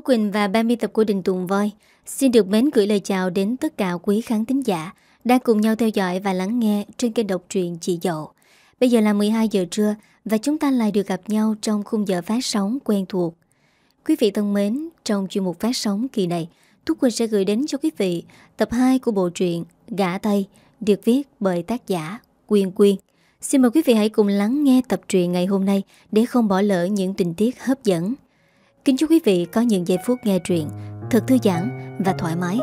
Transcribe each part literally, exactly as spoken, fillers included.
Thu Quỳnh và ban biên tập của Đình Tùng Voi xin được mến gửi lời chào đến tất cả quý khán thính giả đang cùng nhau theo dõi và lắng nghe trên kênh độc truyện Chị Dậu. Bây giờ là mười hai giờ trưa và chúng ta lại được gặp nhau trong khung giờ phát sóng quen thuộc. Quý vị thân mến, trong chuyên mục phát sóng kỳ này, Thu Quỳnh sẽ gửi đến cho quý vị tập hai của bộ truyện Gả Tây được viết bởi tác giả Quyên Quyên. Xin mời quý vị hãy cùng lắng nghe tập truyện ngày hôm nay để không bỏ lỡ những tình tiết hấp dẫn. Kính chúc quý vị có những giây phút nghe truyện thật thư giãn và thoải mái.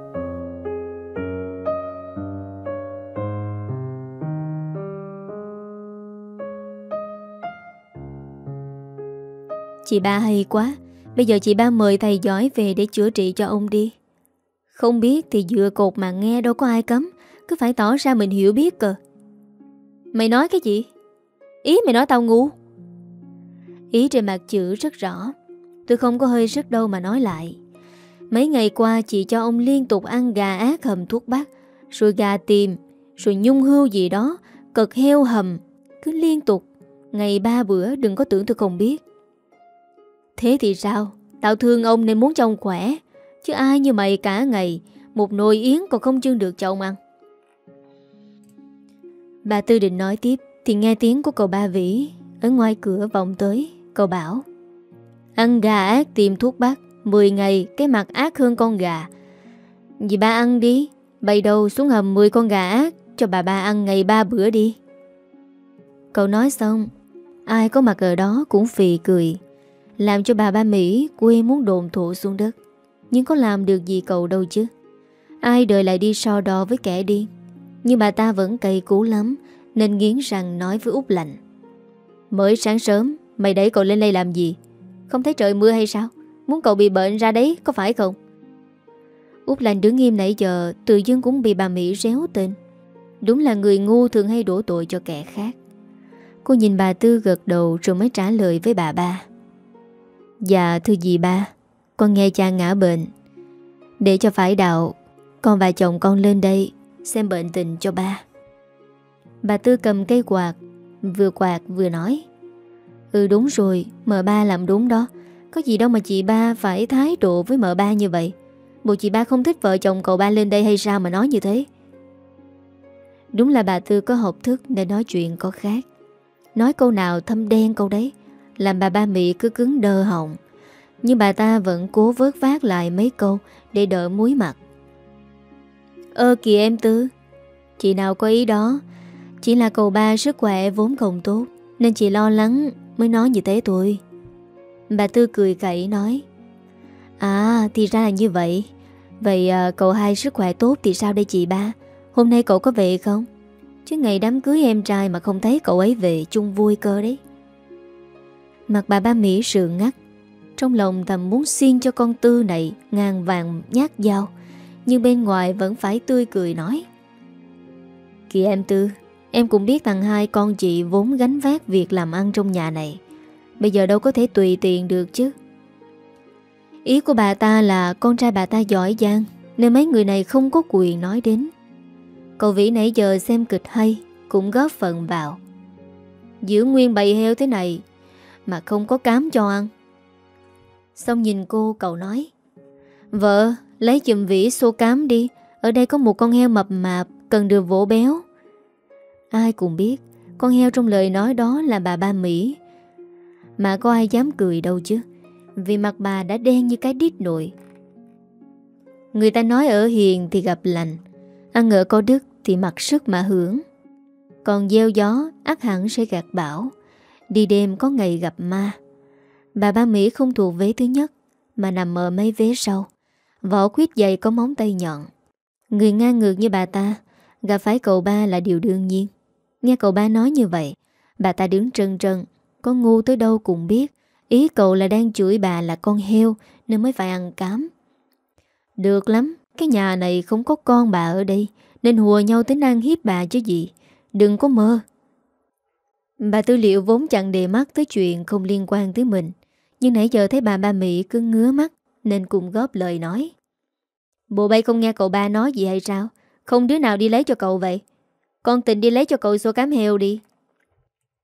Chị ba hay quá. Bây giờ chị ba mời thầy giỏi về để chữa trị cho ông đi. Không biết thì dựa cột mà nghe, đâu có ai cấm. Cứ phải tỏ ra mình hiểu biết cơ. Mày nói cái gì? Ý mày nói tao ngu? Ý trên mặt chữ rất rõ. Tôi không có hơi sức đâu mà nói lại. Mấy ngày qua chị cho ông liên tục ăn gà ác hầm thuốc bắc, rồi gà tiềm, rồi nhung hươu gì đó, cật heo hầm. Cứ liên tục. Ngày ba bữa, đừng có tưởng tôi không biết. Thế thì sao? Tao thương ông nên muốn cho ông khỏe. Chứ ai như mày cả ngày một nồi yến còn không chưng được cho ông ăn. Bà Tư định nói tiếp thì nghe tiếng của cậu Ba Vĩ ở ngoài cửa vọng tới. Cậu bảo: ăn gà ác tìm thuốc bắc, mười ngày cái mặt ác hơn con gà. Vì ba ăn đi, bày đầu xuống hầm mười con gà ác cho bà ba ăn ngày ba bữa đi. Cậu nói xong, ai có mặt ở đó cũng phì cười, làm cho bà Ba Mỹ quê muốn đồn thổ xuống đất. Nhưng có làm được gì cậu đâu chứ. Ai đời lại đi so đo với kẻ điên. Nhưng bà ta vẫn cay cú lắm, nên nghiến răng nói với Út Lạnh: mới sáng sớm mày đẩy cậu lên đây làm gì? Không thấy trời mưa hay sao? Muốn cậu bị bệnh ra đấy, có phải không? Út Lạnh đứng im nãy giờ, tự dưng cũng bị bà Mỹ réo tên. Đúng là người ngu thường hay đổ tội cho kẻ khác. Cô nhìn bà Tư gật đầu rồi mới trả lời với bà Ba: dạ thưa dì ba, con nghe cha ngã bệnh. Để cho phải đạo, con và chồng con lên đây xem bệnh tình cho ba. Bà Tư cầm cây quạt, vừa quạt vừa nói: ừ đúng rồi, mợ ba làm đúng đó. Có gì đâu mà chị ba phải thái độ với mợ ba như vậy. Bộ chị ba không thích vợ chồng cậu ba lên đây hay sao mà nói như thế? Đúng là bà Tư có học thức nên nói chuyện có khác. Nói câu nào thâm đen câu đấy, làm bà Ba Mỹ cứ cứng đơ họng. Nhưng bà ta vẫn cố vớt vát lại mấy câu để đỡ muối mặt. Ơ kìa em Tư, chị nào có ý đó. Chỉ là cậu ba sức khỏe vốn không tốt, nên chị lo lắng mới nói như thế thôi. Bà Tư cười khẩy nói: à thì ra là như vậy. Vậy à, cậu hai sức khỏe tốt thì sao đây chị ba? Hôm nay cậu có về không? Chứ ngày đám cưới em trai mà không thấy cậu ấy về chung vui cơ đấy. Mặt bà Ba Mỹ sượng ngắt. Trong lòng thầm muốn xiên cho con Tư này ngàn vàng nhát dao, nhưng bên ngoài vẫn phải tươi cười nói: kìa em Tư, em cũng biết thằng hai con chị vốn gánh vác việc làm ăn trong nhà này, bây giờ đâu có thể tùy tiện được chứ. Ý của bà ta là con trai bà ta giỏi giang, nên mấy người này không có quyền nói đến. Cậu Vĩ nãy giờ xem kịch hay, cũng góp phần vào. Giữ nguyên bầy heo thế này mà không có cám cho ăn. Xong nhìn cô, cậu nói: vợ, lấy chùm Vĩ xô cám đi. Ở đây có một con heo mập mạp cần được vỗ béo. Ai cũng biết con heo trong lời nói đó là bà Ba Mỹ. Mà có ai dám cười đâu chứ, vì mặt bà đã đen như cái đít nồi. Người ta nói ở hiền thì gặp lành, ăn ở có đức thì mặc sức mà hưởng. Còn gieo gió ắt hẳn sẽ gặt bão, đi đêm có ngày gặp ma. Bà Ba Mỹ không thuộc vế thứ nhất, mà nằm ở mấy vế sau. Vỏ quýt dày có móng tay nhọn. Người ngang ngược như bà ta gặp phải cậu ba là điều đương nhiên. Nghe cậu ba nói như vậy, bà ta đứng trân trân. Có ngu tới đâu cũng biết ý cậu là đang chửi bà là con heo nên mới phải ăn cám. Được lắm, cái nhà này không có con bà ở đây, nên hùa nhau tính ăn hiếp bà chứ gì. Đừng có mơ. Bà Tư Liệu vốn chẳng để mắt tới chuyện không liên quan tới mình, nhưng nãy giờ thấy bà Ba Mỹ cứ ngứa mắt nên cùng góp lời nói: bộ bay không nghe cậu ba nói gì hay sao? Không đứa nào đi lấy cho cậu vậy? Con Tình đi lấy cho cậu xô cám heo đi.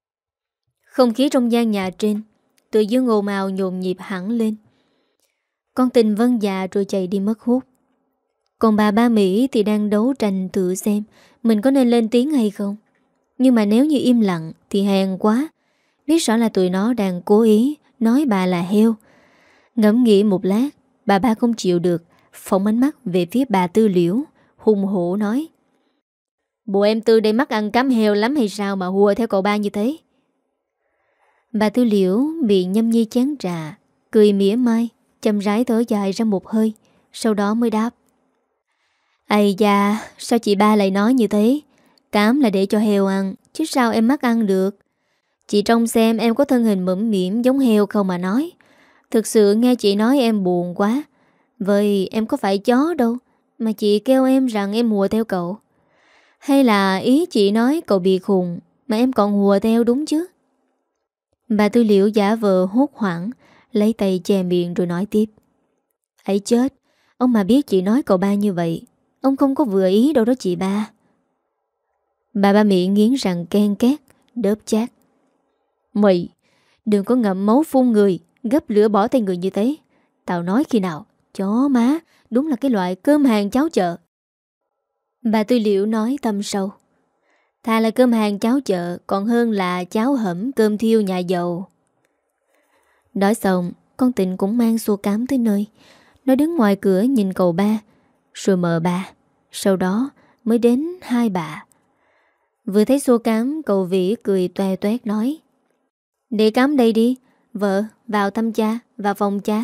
Không khí trong gian nhà trên tự dưng ồn ào nhộn nhịp hẳn lên. Con Tình vâng dạ rồi chạy đi mất hút. Còn bà ba Mỹ thì đang đấu tranh thử xem mình có nên lên tiếng hay không. Nhưng mà nếu như im lặng thì hèn quá. Biết rõ là tụi nó đang cố ý nói bà là heo. Ngẫm nghĩ một lát, bà ba không chịu được, phóng ánh mắt về phía bà Tư Liễu, hùng hổ nói: Bộ em Tư đây mắc ăn cám heo lắm hay sao mà hùa theo cậu ba như thế? Bà Tư Liễu bị nhâm nhi chán trà, cười mỉa mai, chậm rãi thở dài ra một hơi, sau đó mới đáp: Ây da, sao chị ba lại nói như thế? Cám là để cho heo ăn, chứ sao em mắc ăn được? Chị trông xem em có thân hình mũm mĩm giống heo không mà nói. Thực sự nghe chị nói em buồn quá. Vậy em có phải chó đâu mà chị kêu em rằng em hùa theo cậu. Hay là ý chị nói cậu bị khùng mà em còn hùa theo đúng chứ? Bà Tư Liễu giả vờ hốt hoảng, lấy tay che miệng rồi nói tiếp: Ấy chết, ông mà biết chị nói cậu ba như vậy, ông không có vừa ý đâu đó chị ba. Bà ba Mỹ nghiến răng ken két, đớp chát: Mày đừng có ngậm máu phun người, gấp lửa bỏ tay người như thế. Tao nói khi nào, chó má, đúng là cái loại cơm hàng cháo chợ. Bà Tư Liễu nói tâm sâu: Thà là cơm hàng cháo chợ còn hơn là cháo hẩm cơm thiêu nhà giàu. Nói xong, con Tịnh cũng mang xô cám tới nơi. Nó đứng ngoài cửa nhìn cậu ba, rồi mờ bà, sau đó mới đến hai bà. Vừa thấy xô cám, cậu Vĩ cười toe toét nói: Để cám đây đi, vợ, vào thăm cha, vào phòng cha.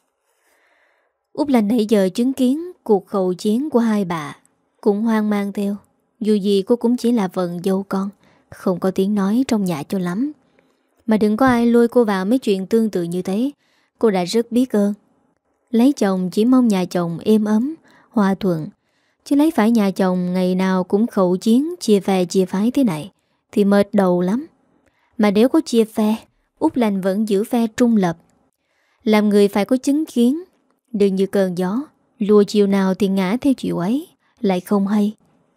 Út Lành nãy giờ chứng kiến cuộc khẩu chiến của hai bà, cũng hoang mang theo. Dù gì cô cũng chỉ là vợ dâu con, không có tiếng nói trong nhà cho lắm. Mà đừng có ai lôi cô vào mấy chuyện tương tự như thế, cô đã rất biết ơn. Lấy chồng chỉ mong nhà chồng êm ấm, hòa thuận, chứ lấy phải nhà chồng ngày nào cũng khẩu chiến, chia phe chia phái thế này thì mệt đầu lắm. Mà nếu có chia phe, Út Lành vẫn giữ phe trung lập. Làm người phải có chứng kiến, đừng như cơn gió, lùa chiều nào thì ngã theo chiều ấy, lại không hay.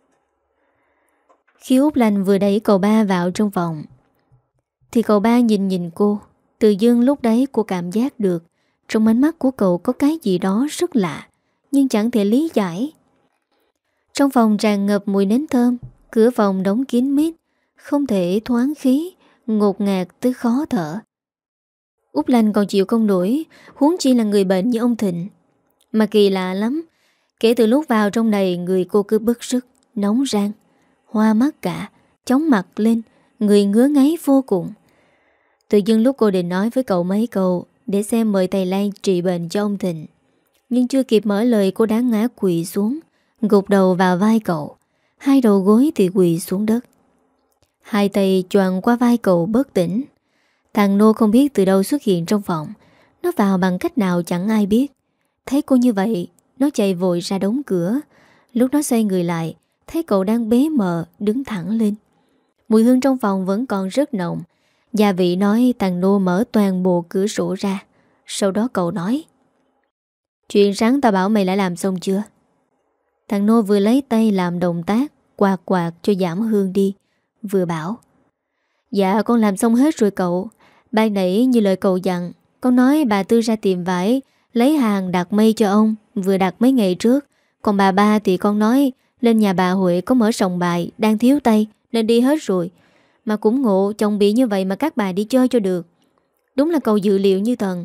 Khi Út Lành vừa đẩy cậu ba vào trong phòng, thì cậu ba nhìn nhìn cô. Tự dưng lúc đấy cô cảm giác được trong ánh mắt của cậu có cái gì đó rất lạ, nhưng chẳng thể lý giải. Trong phòng tràn ngập mùi nến thơm, cửa phòng đóng kín mít, không thể thoáng khí, ngột ngạt tới khó thở. Út Lành còn chịu không nổi, huống chi là người bệnh như ông Thịnh. Mà kỳ lạ lắm, kể từ lúc vào trong này người cô cứ bức rứt, nóng rang, hoa mắt cả, chóng mặt lên, người ngứa ngáy vô cùng. Tự dưng lúc cô định nói với cậu mấy câu để xem mời thầy Lan trị bệnh cho ông Thịnh, nhưng chưa kịp mở lời cô đã ngã quỵ xuống, gục đầu vào vai cậu. Hai đầu gối thì quỵ xuống đất, hai tay choàng qua vai cậu bất tỉnh. Thằng Nô không biết từ đâu xuất hiện trong phòng. Nó vào bằng cách nào chẳng ai biết. Thấy cô như vậy, nó chạy vội ra đóng cửa. Lúc nó xoay người lại, thấy cậu đang bế mờ, đứng thẳng lên. Mùi hương trong phòng vẫn còn rất nồng. Gia vị nói thằng Nô mở toàn bộ cửa sổ ra. Sau đó cậu nói: Chuyện sáng tao bảo mày đã làm xong chưa? Thằng Nô vừa lấy tay làm động tác quạt quạt cho giảm hương đi, vừa bảo: Dạ con làm xong hết rồi cậu. Ban nãy như lời cậu dặn, con nói bà Tư ra tiệm vải lấy hàng đặt mây cho ông, vừa đặt mấy ngày trước. Còn bà ba thì con nói lên nhà bà Huệ có mở sòng bài, đang thiếu tay nên đi hết rồi. Mà cũng ngộ chồng bị như vậy mà các bà đi chơi cho được. Đúng là cậu dự liệu như thần.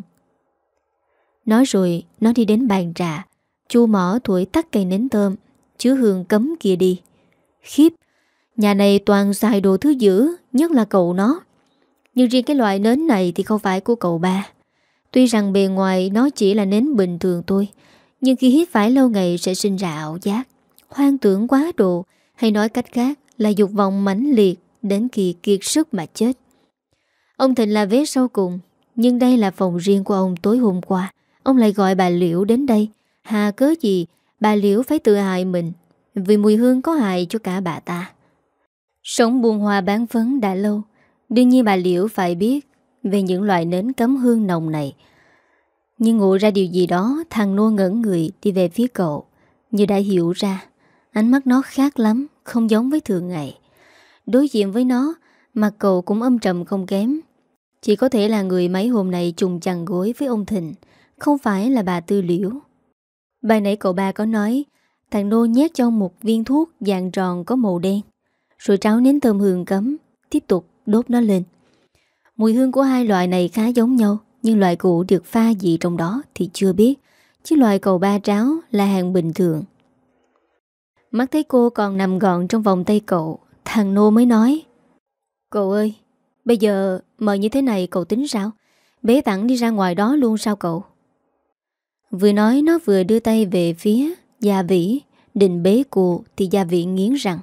Nói rồi nó đi đến bàn trà, chu mỏ thổi tắt cây nến thơm chứa hương cấm kia đi. Khiếp, nhà này toàn xài đồ thứ dữ, nhất là cậu nó. Nhưng riêng cái loại nến này thì không phải của cậu ba. Tuy rằng bề ngoài nó chỉ là nến bình thường thôi, nhưng khi hít phải lâu ngày sẽ sinh ra ảo giác, hoang tưởng quá độ, hay nói cách khác là dục vọng mãnh liệt đến khi kiệt sức mà chết. Ông Thịnh là vế sau cùng, nhưng đây là phòng riêng của ông. Tối hôm qua ông lại gọi bà Liễu đến đây. Hà cớ gì bà Liễu phải tự hại mình, vì mùi hương có hại cho cả bà ta. Sống buôn hoa bán phấn đã lâu, đương nhiên bà Liễu phải biết về những loại nến cấm hương nồng này. Nhưng ngộ ra điều gì đó, thằng Nô ngẩn người đi về phía cậu, như đã hiểu ra. Ánh mắt nó khác lắm, không giống với thường ngày. Đối diện với nó, mặt cậu cũng âm trầm không kém. Chỉ có thể là người mấy hôm nay trùng chằng gối với ông Thịnh, không phải là bà Tư Liễu. Bài nãy cậu ba có nói thằng Nô nhét cho một viên thuốc dạng tròn có màu đen, rồi tráo nến thơm hương cấm, tiếp tục đốt nó lên. Mùi hương của hai loại này khá giống nhau, nhưng loại cũ được pha gì trong đó thì chưa biết, chứ loại cậu ba tráo là hàng bình thường. Mắt thấy cô còn nằm gọn trong vòng tay cậu, thằng Nô mới nói: Cậu ơi, bây giờ mờ như thế này cậu tính sao? Bế thẳng đi ra ngoài đó luôn sao cậu? Vừa nói nó vừa đưa tay về phía Gia Vĩ, định bế cô thì Gia Vĩ nghiến răng: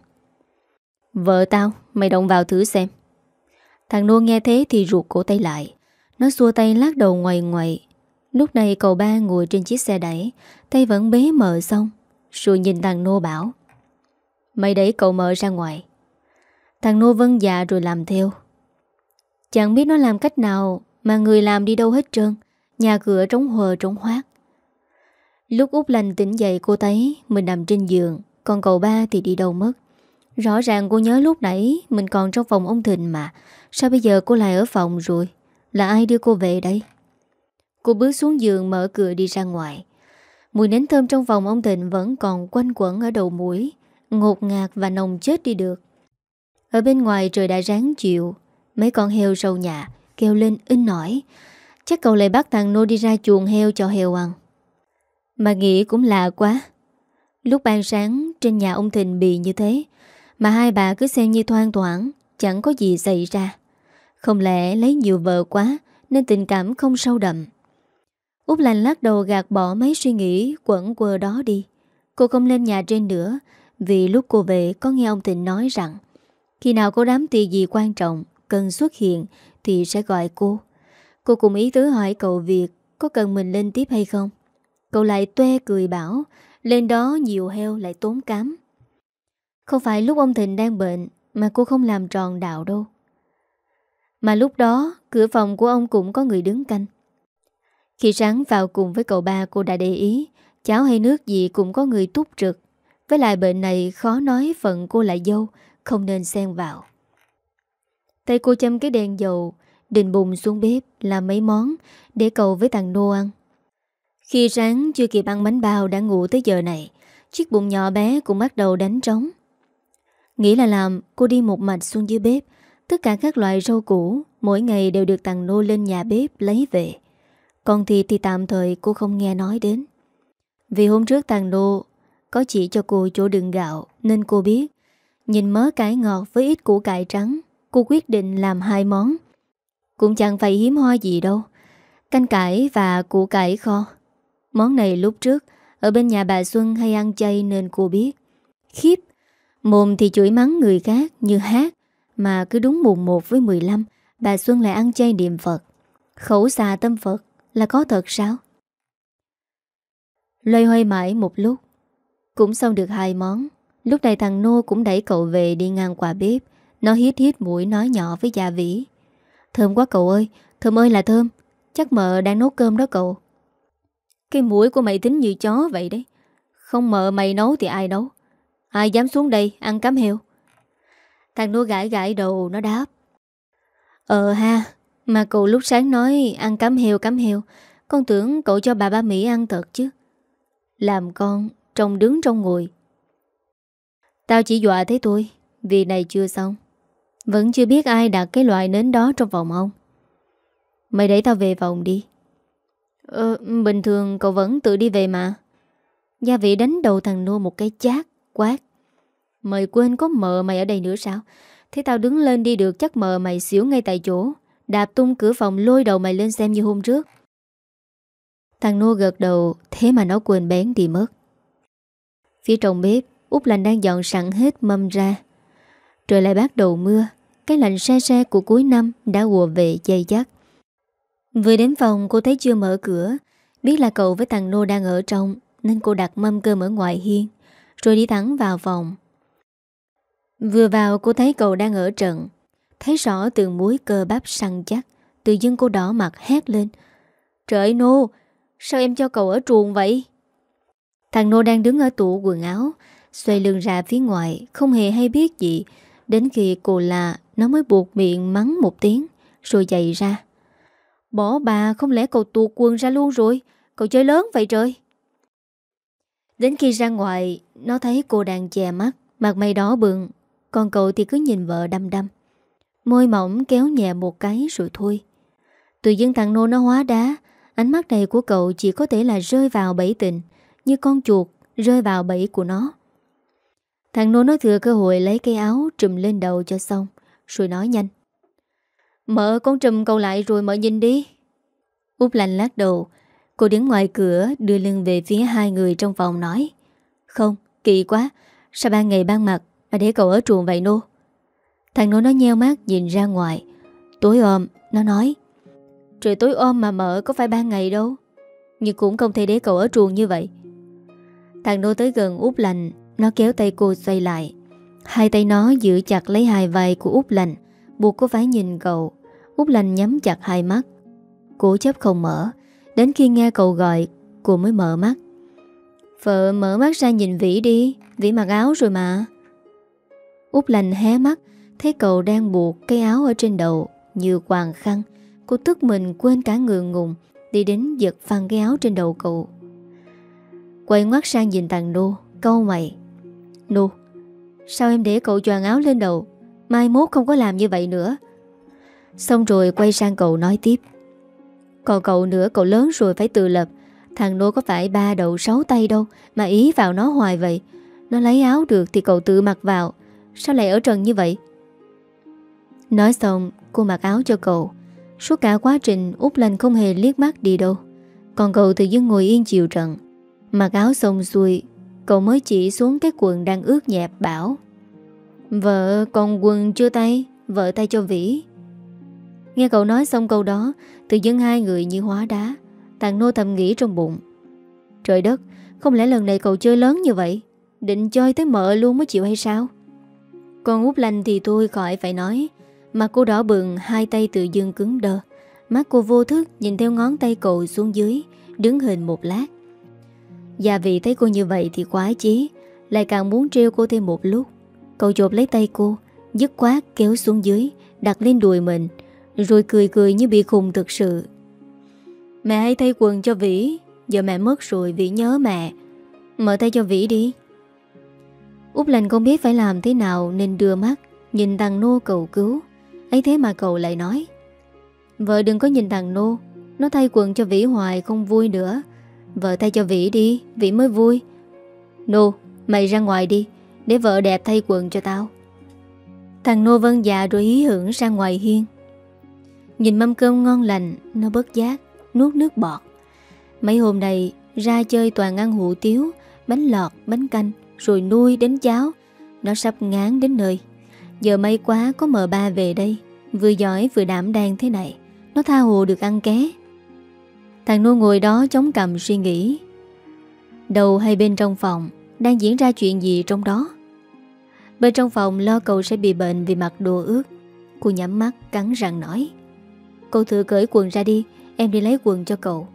Vợ tao, mày động vào thử xem. Thằng Nô nghe thế thì ruột cổ tay lại. Nó xua tay lắc đầu ngoầy ngoầy. Lúc này cậu ba ngồi trên chiếc xe đẩy, tay vẫn bế mờ xong, rồi nhìn thằng Nô bảo: Mày đẩy cậu mờ ra ngoài. Thằng Nô vâng dạ rồi làm theo. Chẳng biết nó làm cách nào mà người làm đi đâu hết trơn. Nhà cửa trống huờ trống hoác. Lúc Út Lành tỉnh dậy cô thấy mình nằm trên giường, còn cậu ba thì đi đâu mất. Rõ ràng cô nhớ lúc nãy mình còn trong phòng ông Thịnh mà. Sao bây giờ cô lại ở phòng rồi? Là ai đưa cô về đây? Cô bước xuống giường mở cửa đi ra ngoài. Mùi nến thơm trong phòng ông Thịnh vẫn còn quanh quẩn ở đầu mũi, ngột ngạt và nồng chết đi được. Ở bên ngoài trời đã ráng chiều. Mấy con heo sau nhà kêu lên inh ỏi. Chắc cậu lại bắt thằng Nô đi ra chuồng heo cho heo ăn. Mà nghĩ cũng lạ quá. Lúc ban sáng trên nhà ông Thịnh bị như thế, mà hai bà cứ xem như thoang thoảng, chẳng có gì xảy ra. Không lẽ lấy nhiều vợ quá nên tình cảm không sâu đậm? Út Lành lắc đầu gạt bỏ mấy suy nghĩ quẩn quơ đó đi. Cô không lên nhà trên nữa, vì lúc cô về có nghe ông Thịnh nói rằng khi nào có đám tiệc gì quan trọng cần xuất hiện thì sẽ gọi cô. Cô cũng ý tứ hỏi cậu Việt có cần mình lên tiếp hay không. Cậu lại tue cười bảo lên đó nhiều heo lại tốn cám. Không phải lúc ông Thịnh đang bệnh mà cô không làm tròn đạo đâu. Mà lúc đó cửa phòng của ông cũng có người đứng canh. Khi sáng vào cùng với cậu ba cô đã để ý cháo hay nước gì cũng có người túc trực. Với lại bệnh này khó nói phận cô là dâu, không nên xen vào. Tay cô châm cái đèn dầu, định bùng xuống bếp làm mấy món để cậu với thằng Nô ăn. Khi sáng chưa kịp ăn bánh bao đã ngủ tới giờ này, chiếc bụng nhỏ bé cũng bắt đầu đánh trống. Nghĩ là làm, cô đi một mạch xuống dưới bếp. Tất cả các loại rau củ mỗi ngày đều được thằng Nô lên nhà bếp lấy về. Còn thịt thì tạm thời cô không nghe nói đến. Vì hôm trước thằng Nô có chỉ cho cô chỗ đựng gạo nên cô biết. Nhìn mớ cải ngọt với ít củ cải trắng, cô quyết định làm hai món. Cũng chẳng phải hiếm hoi gì đâu. Canh cải và củ cải kho. Món này lúc trước ở bên nhà bà Xuân hay ăn chay nên cô biết. Khiếp, mồm thì chửi mắng người khác như hát, mà cứ đúng mùng một với mười lăm bà Xuân lại ăn chay niệm Phật. Khẩu xà tâm Phật là có thật sao? Loay hoay mãi một lúc cũng xong được hai món. Lúc này thằng Nô cũng đẩy cậu về đi ngang qua bếp. Nó hít hít mũi nói nhỏ với Gia Vĩ: Thơm quá cậu ơi, thơm ơi là thơm. Chắc mợ đang nấu cơm đó cậu. Cái mũi của mày tính như chó vậy đấy. Không mợ mày nấu thì ai nấu? Ai dám xuống đây ăn cám heo? Thằng Nô gãi gãi đầu nó đáp: Ờ ha, mà cậu lúc sáng nói ăn cám heo cám heo, con tưởng cậu cho bà ba Mỹ ăn thật chứ. Làm con trông đứng trong ngồi. Tao chỉ dọa thế thôi. Việc này chưa xong. Vẫn chưa biết ai đặt cái loại nến đó trong phòng ông. Mày đẩy tao về phòng đi. Ờ, bình thường cậu vẫn tự đi về mà. Gia Vĩ đánh đầu thằng Nô một cái chát, quát: Mày quên có mợ mày ở đây nữa sao? Thế tao đứng lên đi được chắc mợ mày xỉu ngay tại chỗ, đạp tung cửa phòng lôi đầu mày lên xem như hôm trước. Thằng Nô gật đầu, thế mà nó quên bén đi mất. Phía trong bếp, Út Lành đang dọn sẵn hết mâm ra. Trời lại bắt đầu mưa. Cái lạnh se se của cuối năm đã ùa về dây dắt. Vừa đến phòng cô thấy chưa mở cửa. Biết là cậu với thằng Nô đang ở trong nên cô đặt mâm cơm ở ngoài hiên, rồi đi thẳng vào phòng. Vừa vào cô thấy cậu đang ở trận. Thấy rõ từng múi cơ bắp săn chắc. Tự dưng cô đỏ mặt hét lên: Trời ơi Nô, sao em cho cậu ở truồng vậy? Thằng Nô đang đứng ở tủ quần áo, xoay lưng ra phía ngoài, không hề hay biết gì. Đến khi cô la, nó mới buộc miệng mắng một tiếng, rồi chạy ra. Bỏ bà, không lẽ cậu tuột quần ra luôn rồi? Cậu chơi lớn vậy trời. Đến khi ra ngoài, nó thấy cô đang chè mắt, mặt mày đỏ bừng. Còn cậu thì cứ nhìn vợ đăm đăm. Môi mỏng kéo nhẹ một cái rồi thôi. Tự dưng thằng Nô nó hóa đá. Ánh mắt này của cậu chỉ có thể là rơi vào bẫy tình, như con chuột rơi vào bẫy của nó. Thằng Nô nó thừa cơ hội lấy cái áo trùm lên đầu cho xong, rồi nói nhanh: Mợ, con trùm cậu lại rồi mợ nhìn đi. Út Lành lắc đầu. Cô đứng ngoài cửa đưa lưng về phía hai người trong phòng nói: Không, kỳ quá. Sao ban ngày ban mặt mà để cậu ở truồng vậy Nô? Thằng Nô nó nheo mắt nhìn ra ngoài. Tối om, nó nói: Trời tối om mà mợ, có phải ban ngày đâu. Nhưng cũng không thể để cậu ở truồng như vậy. Thằng Nô tới gần Út Lành. Nó kéo tay cô xoay lại. Hai tay nó giữ chặt lấy hai vai của Út Lành, buộc cô phải nhìn cậu. Út Lành nhắm chặt hai mắt, cố chấp không mở. Đến khi nghe cậu gọi, cô mới mở mắt. Vợ mở mắt ra nhìn Vĩ đi. Vĩ mặc áo rồi mà. Út Lành hé mắt, thấy cậu đang buộc cái áo ở trên đầu như quàng khăn. Cô tức mình quên cả ngượng ngùng, đi đến giật phăng cái áo trên đầu cậu. Quay ngoắt sang nhìn thằng Nô, câu mày: Nô, sao em để cậu choàng áo lên đầu? Mai mốt không có làm như vậy nữa. Xong rồi quay sang cậu nói tiếp: Còn cậu nữa, cậu lớn rồi phải tự lập. Thằng Nô có phải ba đầu sáu tay đâu mà ý vào nó hoài vậy. Nó lấy áo được thì cậu tự mặc vào. Sao lại ở trần như vậy? Nói xong cô mặc áo cho cậu. Suốt cả quá trình Út Lành không hề liếc mắt đi đâu. Còn cậu tự dưng ngồi yên chịu trận. Mặc áo xong xuôi, cậu mới chỉ xuống cái quần đang ướt nhẹp bảo: Vợ còn quần chưa tay, vợ tay cho Vĩ. Nghe cậu nói xong câu đó, tự dưng hai người như hóa đá. Thằng Nô thầm nghĩ trong bụng: Trời đất, không lẽ lần này cậu chơi lớn như vậy? Định chơi tới mợ luôn mới chịu hay sao? Còn Út Lành thì tôi khỏi phải nói. Mặt cô đỏ bừng, hai tay tự dưng cứng đơ. Mắt cô vô thức nhìn theo ngón tay cậu xuống dưới, đứng hình một lát. Gia Vị thấy cô như vậy thì khoái chí, lại càng muốn trêu cô thêm một lúc. Cậu chộp lấy tay cô, dứt khoát kéo xuống dưới, đặt lên đùi mình, rồi cười cười như bị khùng thực sự. Mẹ hãy thay quần cho Vĩ. Giờ mẹ mất rồi, Vĩ nhớ mẹ. Mở tay cho Vĩ đi. Út Lành không biết phải làm thế nào nên đưa mắt nhìn thằng Nô cầu cứu. Ấy thế mà cậu lại nói: Vợ đừng có nhìn thằng Nô, nó thay quần cho Vĩ hoài không vui nữa. Vợ thay cho Vĩ đi, Vĩ mới vui. Nô, mày ra ngoài đi, để vợ đẹp thay quần cho tao. Thằng Nô vâng dạ rồi hí hưởng ra ngoài hiên. Nhìn mâm cơm ngon lành, nó bất giác nuốt nước bọt. Mấy hôm nay ra chơi toàn ăn hủ tiếu, bánh lọt, bánh canh, rồi nuôi đến cháo. Nó sắp ngán đến nơi. Giờ may quá có mợ ba về đây, vừa giỏi vừa đảm đang thế này, nó tha hồ được ăn ké. Thằng Nô ngồi đó chống cằm suy nghĩ. Đầu hay bên trong phòng đang diễn ra chuyện gì trong đó? Bên trong phòng lo cậu sẽ bị bệnh vì mặc đồ ướt. Cô nhắm mắt cắn răng nói: Cậu thử cởi quần ra đi, em đi lấy quần cho cậu.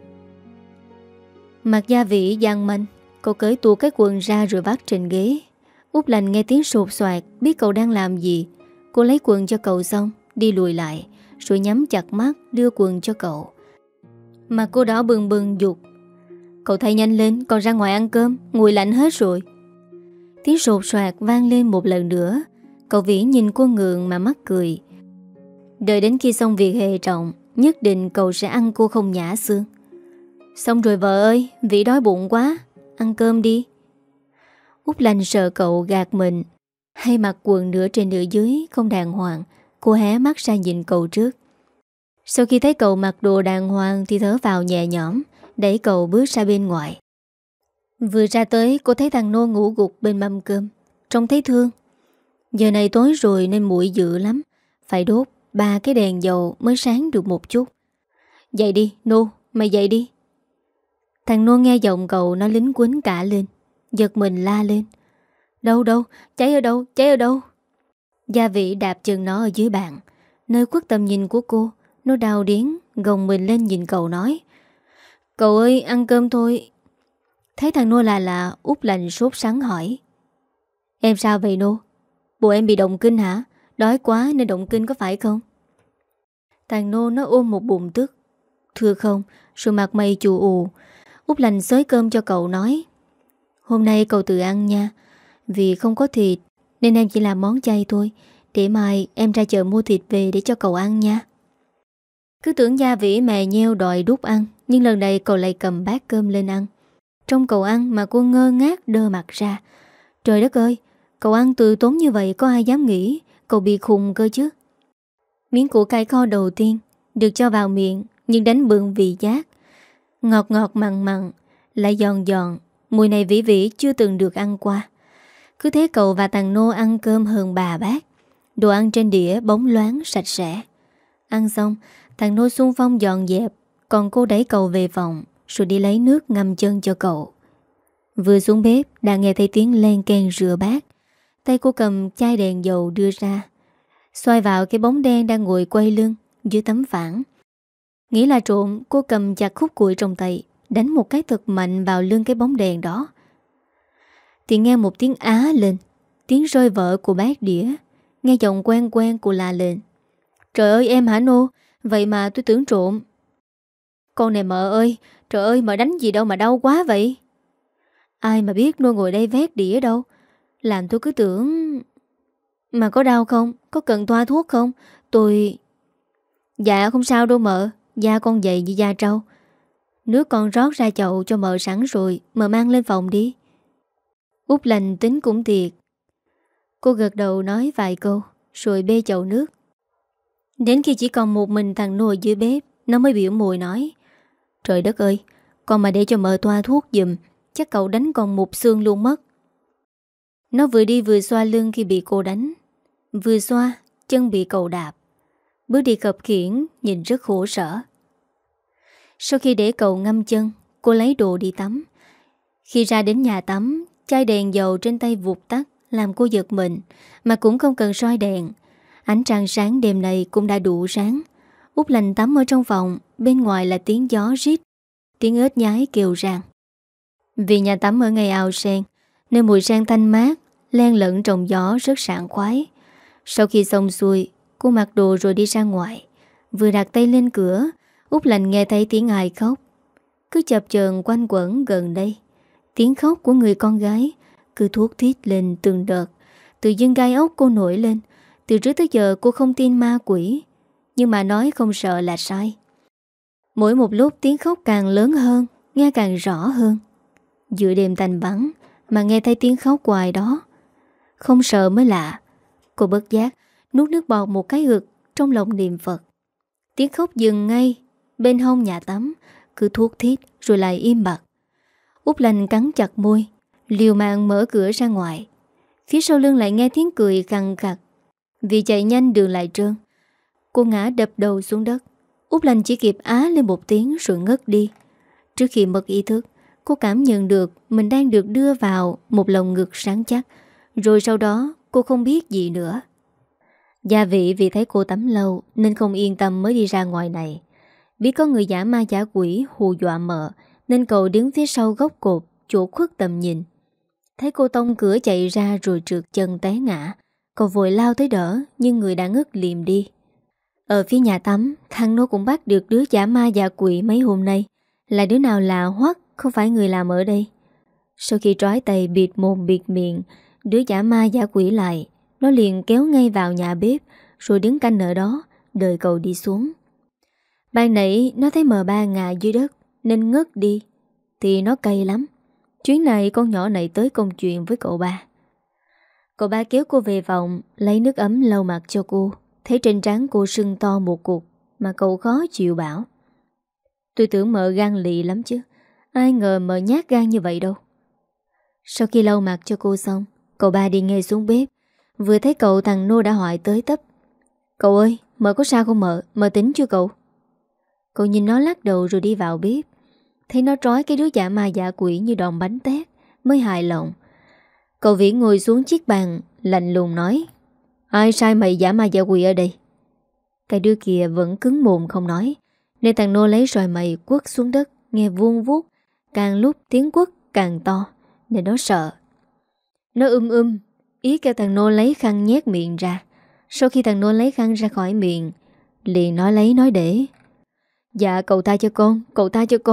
Mặt Gia Vị giăng manh. Cậu cởi tuột cái quần ra rồi vắt trên ghế. Út Lành nghe tiếng sột soạt, biết cậu đang làm gì. Cô lấy quần cho cậu xong, đi lùi lại, rồi nhắm chặt mắt đưa quần cho cậu. Mà cô đỏ bừng bừng dục: Cậu thay nhanh lên, còn ra ngoài ăn cơm, nguội lạnh hết rồi. Tiếng sột soạt vang lên một lần nữa. Cậu Vĩ nhìn cô ngượng mà mắc cười. Đợi đến khi xong việc hệ trọng, nhất định cậu sẽ ăn cô không nhả xương. Xong rồi vợ ơi, Vĩ đói bụng quá, ăn cơm đi. Út Lành sợ cậu gạt mình, hay mặc quần nửa trên nửa dưới không đàng hoàng. Cô hé mắt ra nhìn cậu trước. Sau khi thấy cậu mặc đồ đàng hoàng thì thở vào nhẹ nhõm, đẩy cậu bước ra bên ngoài. Vừa ra tới cô thấy thằng Nô ngủ gục bên mâm cơm, trông thấy thương. Giờ này tối rồi nên muội dữ lắm, phải đốt ba cái đèn dầu mới sáng được một chút. Dậy đi Nô, mày dậy đi. Thằng Nô nghe giọng cậu nó lính quýnh cả lên, giật mình la lên: Đâu đâu, cháy ở đâu, cháy ở đâu? Gia Vị đạp chân nó ở dưới bàn, nơi khuất tầm nhìn của cô. Nó đau điếng gồng mình lên nhìn cậu nói: Cậu ơi, ăn cơm thôi. Thấy thằng Nô là lạ, Út Lành sốt sắng hỏi: Em sao vậy Nô? Bộ em bị động kinh hả? Đói quá nên động kinh có phải không? Thằng Nô nó ôm một bụng tức: Thưa không. Rồi mặt mày chù ù. Út Lành xới cơm cho cậu nói: Hôm nay cậu tự ăn nha, vì không có thịt nên em chỉ làm món chay thôi. Để mai em ra chợ mua thịt về để cho cậu ăn nha. Cứ tưởng Gia Vĩ mè nheo đòi đút ăn, nhưng lần này cậu lại cầm bát cơm lên ăn. Trong cậu ăn mà cô ngơ ngác đơ mặt ra. Trời đất ơi, cậu ăn từ tốn như vậy có ai dám nghĩ cậu bị khùng cơ chứ. Miếng củ cải kho đầu tiên được cho vào miệng, nhưng đánh bừng vị giác. Ngọt ngọt mặn mặn, lại giòn giòn. Mùi này Vĩ Vĩ chưa từng được ăn qua. Cứ thế cậu và thằng Nô ăn cơm hơn bà bát. Đồ ăn trên đĩa bóng loáng sạch sẽ. Ăn xong, thằng Nô xung phong dọn dẹp, còn cô đẩy cậu về phòng, rồi đi lấy nước ngâm chân cho cậu. Vừa xuống bếp đã nghe thấy tiếng len keng rửa bát. Tay cô cầm chai đèn dầu đưa ra, xoay vào cái bóng đen đang ngồi quay lưng dưới tấm phản. Nghĩ là trộm, cô cầm chặt khúc củi trong tay, đánh một cái thật mạnh vào lưng cái bóng đèn đó. Thì nghe một tiếng á lên, tiếng rơi vỡ của bát đĩa. Nghe giọng quen quen của la lên: Trời ơi em hả Nô, vậy mà tôi tưởng trộm. Con này mợ ơi, trời ơi mợ đánh gì đâu mà đau quá vậy. Ai mà biết Nô ngồi đây vét đĩa đâu, làm tôi cứ tưởng. Mà có đau không, có cần toa thuốc không? Tôi... Dạ không sao đâu mợ, da con dày như da trâu. Nước con rót ra chậu cho mợ sẵn rồi, mợ mang lên phòng đi. Út Lành tính cũng thiệt. Cô gật đầu nói vài câu, rồi bê chậu nước. Đến khi chỉ còn một mình thằng Nô dưới bếp, nó mới biểu mùi nói: Trời đất ơi, con mà để cho mợ toa thuốc giùm, chắc cậu đánh con một xương luôn mất. Nó vừa đi vừa xoa lưng khi bị cô đánh. Vừa xoa, chân bị cậu đạp. Bước đi khập khiễng, nhìn rất khổ sở. Sau khi để cậu ngâm chân, cô lấy đồ đi tắm. Khi ra đến nhà tắm, chai đèn dầu trên tay vụt tắt, làm cô giật mình. Mà cũng không cần soi đèn, ánh trăng sáng đêm này cũng đã đủ sáng. Út Lành tắm ở trong phòng, bên ngoài là tiếng gió rít, tiếng ếch nhái kêu ràng. Vì nhà tắm ở ngay ao sen, nên mùi sen thanh mát len lẫn trong gió rất sảng khoái. Sau khi xong xuôi, cô mặc đồ rồi đi ra ngoài. Vừa đặt tay lên cửa, Út Lành nghe thấy tiếng ai khóc. Cứ chập chờn quanh quẩn gần đây. Tiếng khóc của người con gái cứ thuốc thít lên từng đợt. Tự dưng gai ốc cô nổi lên. Từ trước tới giờ cô không tin ma quỷ, nhưng mà nói không sợ là sai. Mỗi một lúc tiếng khóc càng lớn hơn, nghe càng rõ hơn. Giữa đêm tanh vắng mà nghe thấy tiếng khóc hoài đó, không sợ mới lạ. Cô bất giác nuốt nước bọt một cái ực, trong lòng niệm Phật. Tiếng khóc dừng ngay bên hông nhà tắm, cứ thuốc thít rồi lại im bặt. Út Lành cắn chặt môi, liều mạng mở cửa ra ngoài. Phía sau lưng lại nghe tiếng cười khằng khặc. Vì chạy nhanh đường lại trơn, cô ngã đập đầu xuống đất. Út Lành chỉ kịp á lên một tiếng rồi ngất đi. Trước khi mất ý thức, cô cảm nhận được mình đang được đưa vào một lồng ngực sáng chắc. Rồi sau đó cô không biết gì nữa. Gia Vĩ vì thấy cô tắm lâu nên không yên tâm mới đi ra ngoài này. Biết có người giả ma giả quỷ hù dọa mợ, nên cậu đứng phía sau gốc cột, chỗ khuất tầm nhìn. Thấy cô tông cửa chạy ra rồi trượt chân té ngã, cậu vội lao tới đỡ, nhưng người đã ngất liệm đi. Ở phía nhà tắm, thằng Nô cũng bắt được đứa giả ma giả quỷ mấy hôm nay. Là đứa nào lạ hoắc, không phải người làm ở đây. Sau khi trói tay bịt mồm bịt miệng đứa giả ma giả quỷ lại, nó liền kéo ngay vào nhà bếp, rồi đứng canh ở đó, đợi cậu đi xuống. Ban nãy nó thấy mờ ba ngà dưới đất nên ngất đi, thì nó cay lắm. Chuyến này con nhỏ này tới công chuyện với cậu ba. Cậu ba kéo cô về phòng, lấy nước ấm lau mặt cho cô. Thấy trên trán cô sưng to một cục, mà cậu khó chịu bảo: Tôi tưởng mợ gan lì lắm chứ, ai ngờ mợ nhát gan như vậy đâu. Sau khi lau mặt cho cô xong, cậu ba đi ngay xuống bếp. Vừa thấy cậu, thằng Nô đã hỏi tới tấp: Cậu ơi, mợ có sao không mợ, mợ tính chưa cậu? Cậu nhìn nó lắc đầu rồi đi vào bếp. Thấy nó trói cái đứa giả ma giả quỷ như đòn bánh tét, mới hài lòng. Cậu Vĩ ngồi xuống chiếc bàn, lạnh lùng nói: Ai sai mày giả ma giả quỷ ở đây? Cái đứa kia vẫn cứng mồm không nói, nên thằng Nô lấy roi mày quất xuống đất, nghe vuông vuốt. Càng lúc tiếng quất càng to, nên nó sợ. Nó um um, ý kêu thằng Nô lấy khăn nhét miệng ra. Sau khi thằng Nô lấy khăn ra khỏi miệng, liền nói lấy nói để: Dạ cậu tha cho con, cậu tha cho con,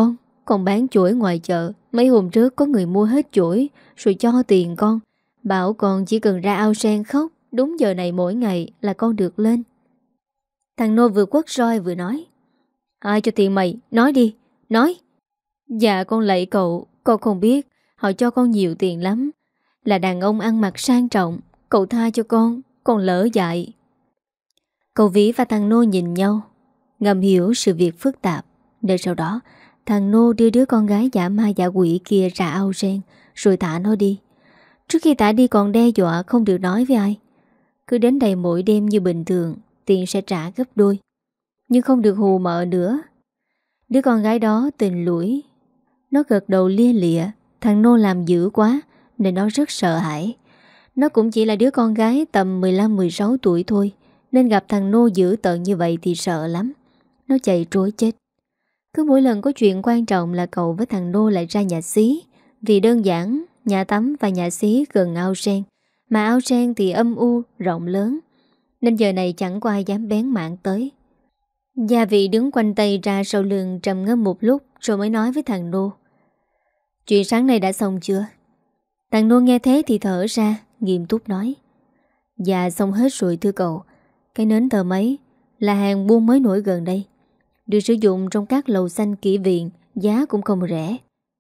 con bán chuỗi ngoài chợ. Mấy hôm trước có người mua hết chuỗi rồi cho tiền con, bảo con chỉ cần ra ao sen khóc, đúng giờ này mỗi ngày là con được lên. Thằng Nô vừa quất roi vừa nói: Ai cho tiền mày? Nói đi, nói. Dạ con lạy cậu, con không biết. Họ cho con nhiều tiền lắm, là đàn ông ăn mặc sang trọng. Cậu tha cho con, con lỡ dại. Cậu Vĩ và thằng Nô nhìn nhau, ngầm hiểu sự việc phức tạp. Để sau đó thằng Nô đưa đứa con gái giả ma giả quỷ kia ra ao sen, rồi thả nó đi. Trước khi thả đi còn đe dọa không được nói với ai. Cứ đến đây mỗi đêm như bình thường, tiền sẽ trả gấp đôi, nhưng không được hù mợ nữa. Đứa con gái đó tình lủi, nó gật đầu lia lịa. Thằng Nô làm dữ quá nên nó rất sợ hãi. Nó cũng chỉ là đứa con gái tầm mười lăm mười sáu tuổi thôi, nên gặp thằng Nô dữ tợn như vậy thì sợ lắm. Nó chạy trối chết. Cứ mỗi lần có chuyện quan trọng là cậu với thằng Nô lại ra nhà xí. Vì đơn giản nhà tắm và nhà xí gần ao sen, mà ao sen thì âm u rộng lớn, nên giờ này chẳng có ai dám bén mảng tới. Gia Vị đứng quanh tay ra sau lưng trầm ngâm một lúc, rồi mới nói với thằng Nô: Chuyện sáng nay đã xong chưa? Thằng Nô nghe thế thì thở ra, nghiêm túc nói: Dạ xong hết rồi thưa cậu. Cái nến thờ mấy là hàng buôn mới nổi gần đây, được sử dụng trong các lầu xanh kỹ viện, giá cũng không rẻ.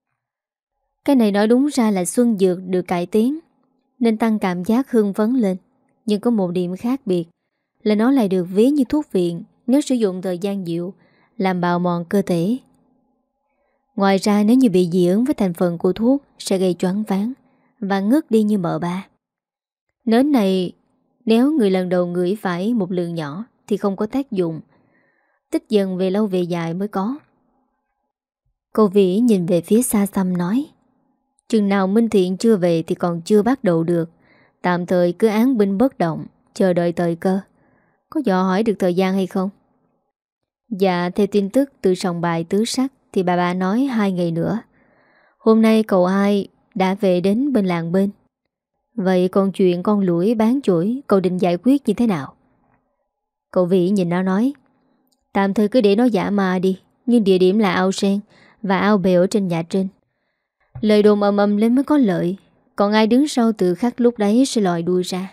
Cái này nói đúng ra là xuân dược được cải tiến, nên tăng cảm giác hưng phấn lên. Nhưng có một điểm khác biệt là nó lại được ví như thuốc viện nếu sử dụng thời gian dịu, làm bào mòn cơ thể. Ngoài ra nếu như bị dị ứng với thành phần của thuốc sẽ gây choáng váng và ngất đi như mợ ba. Nến này nếu người lần đầu ngửi phải một lượng nhỏ thì không có tác dụng, tích dần về lâu về dài mới có. Cô Vĩ nhìn về phía xa xăm nói: Chừng nào Minh Thiện chưa về thì còn chưa bắt đầu được. Tạm thời cứ án binh bất động, chờ đợi thời cơ. Có dò hỏi được thời gian hay không? Dạ, theo tin tức từ sòng bài tứ sắc thì bà bà nói hai ngày nữa. Hôm nay cậu hai đã về đến bên làng bên. Vậy còn chuyện con lũi bán chuỗi cậu định giải quyết như thế nào? Cậu Vĩ nhìn nó nói: Tạm thời cứ để nó giả ma đi, nhưng địa điểm là ao sen và ao bè ở trên nhà trên. Lời đồn ầm ầm lên mới có lợi, còn ai đứng sau tự khắc lúc đấy sẽ lòi đuôi ra.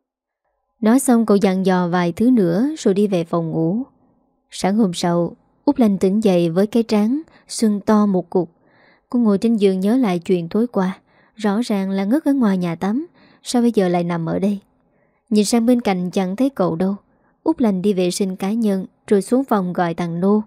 Nói xong cậu dặn dò vài thứ nữa rồi đi về phòng ngủ. Sáng hôm sau, Út Lanh tỉnh dậy với cái trán sưng to một cục. Cô ngồi trên giường nhớ lại chuyện tối qua. Rõ ràng là ngất ở ngoài nhà tắm, sao bây giờ lại nằm ở đây? Nhìn sang bên cạnh chẳng thấy cậu đâu. Út Lanh đi vệ sinh cá nhân rồi xuống phòng gọi thằng Nô.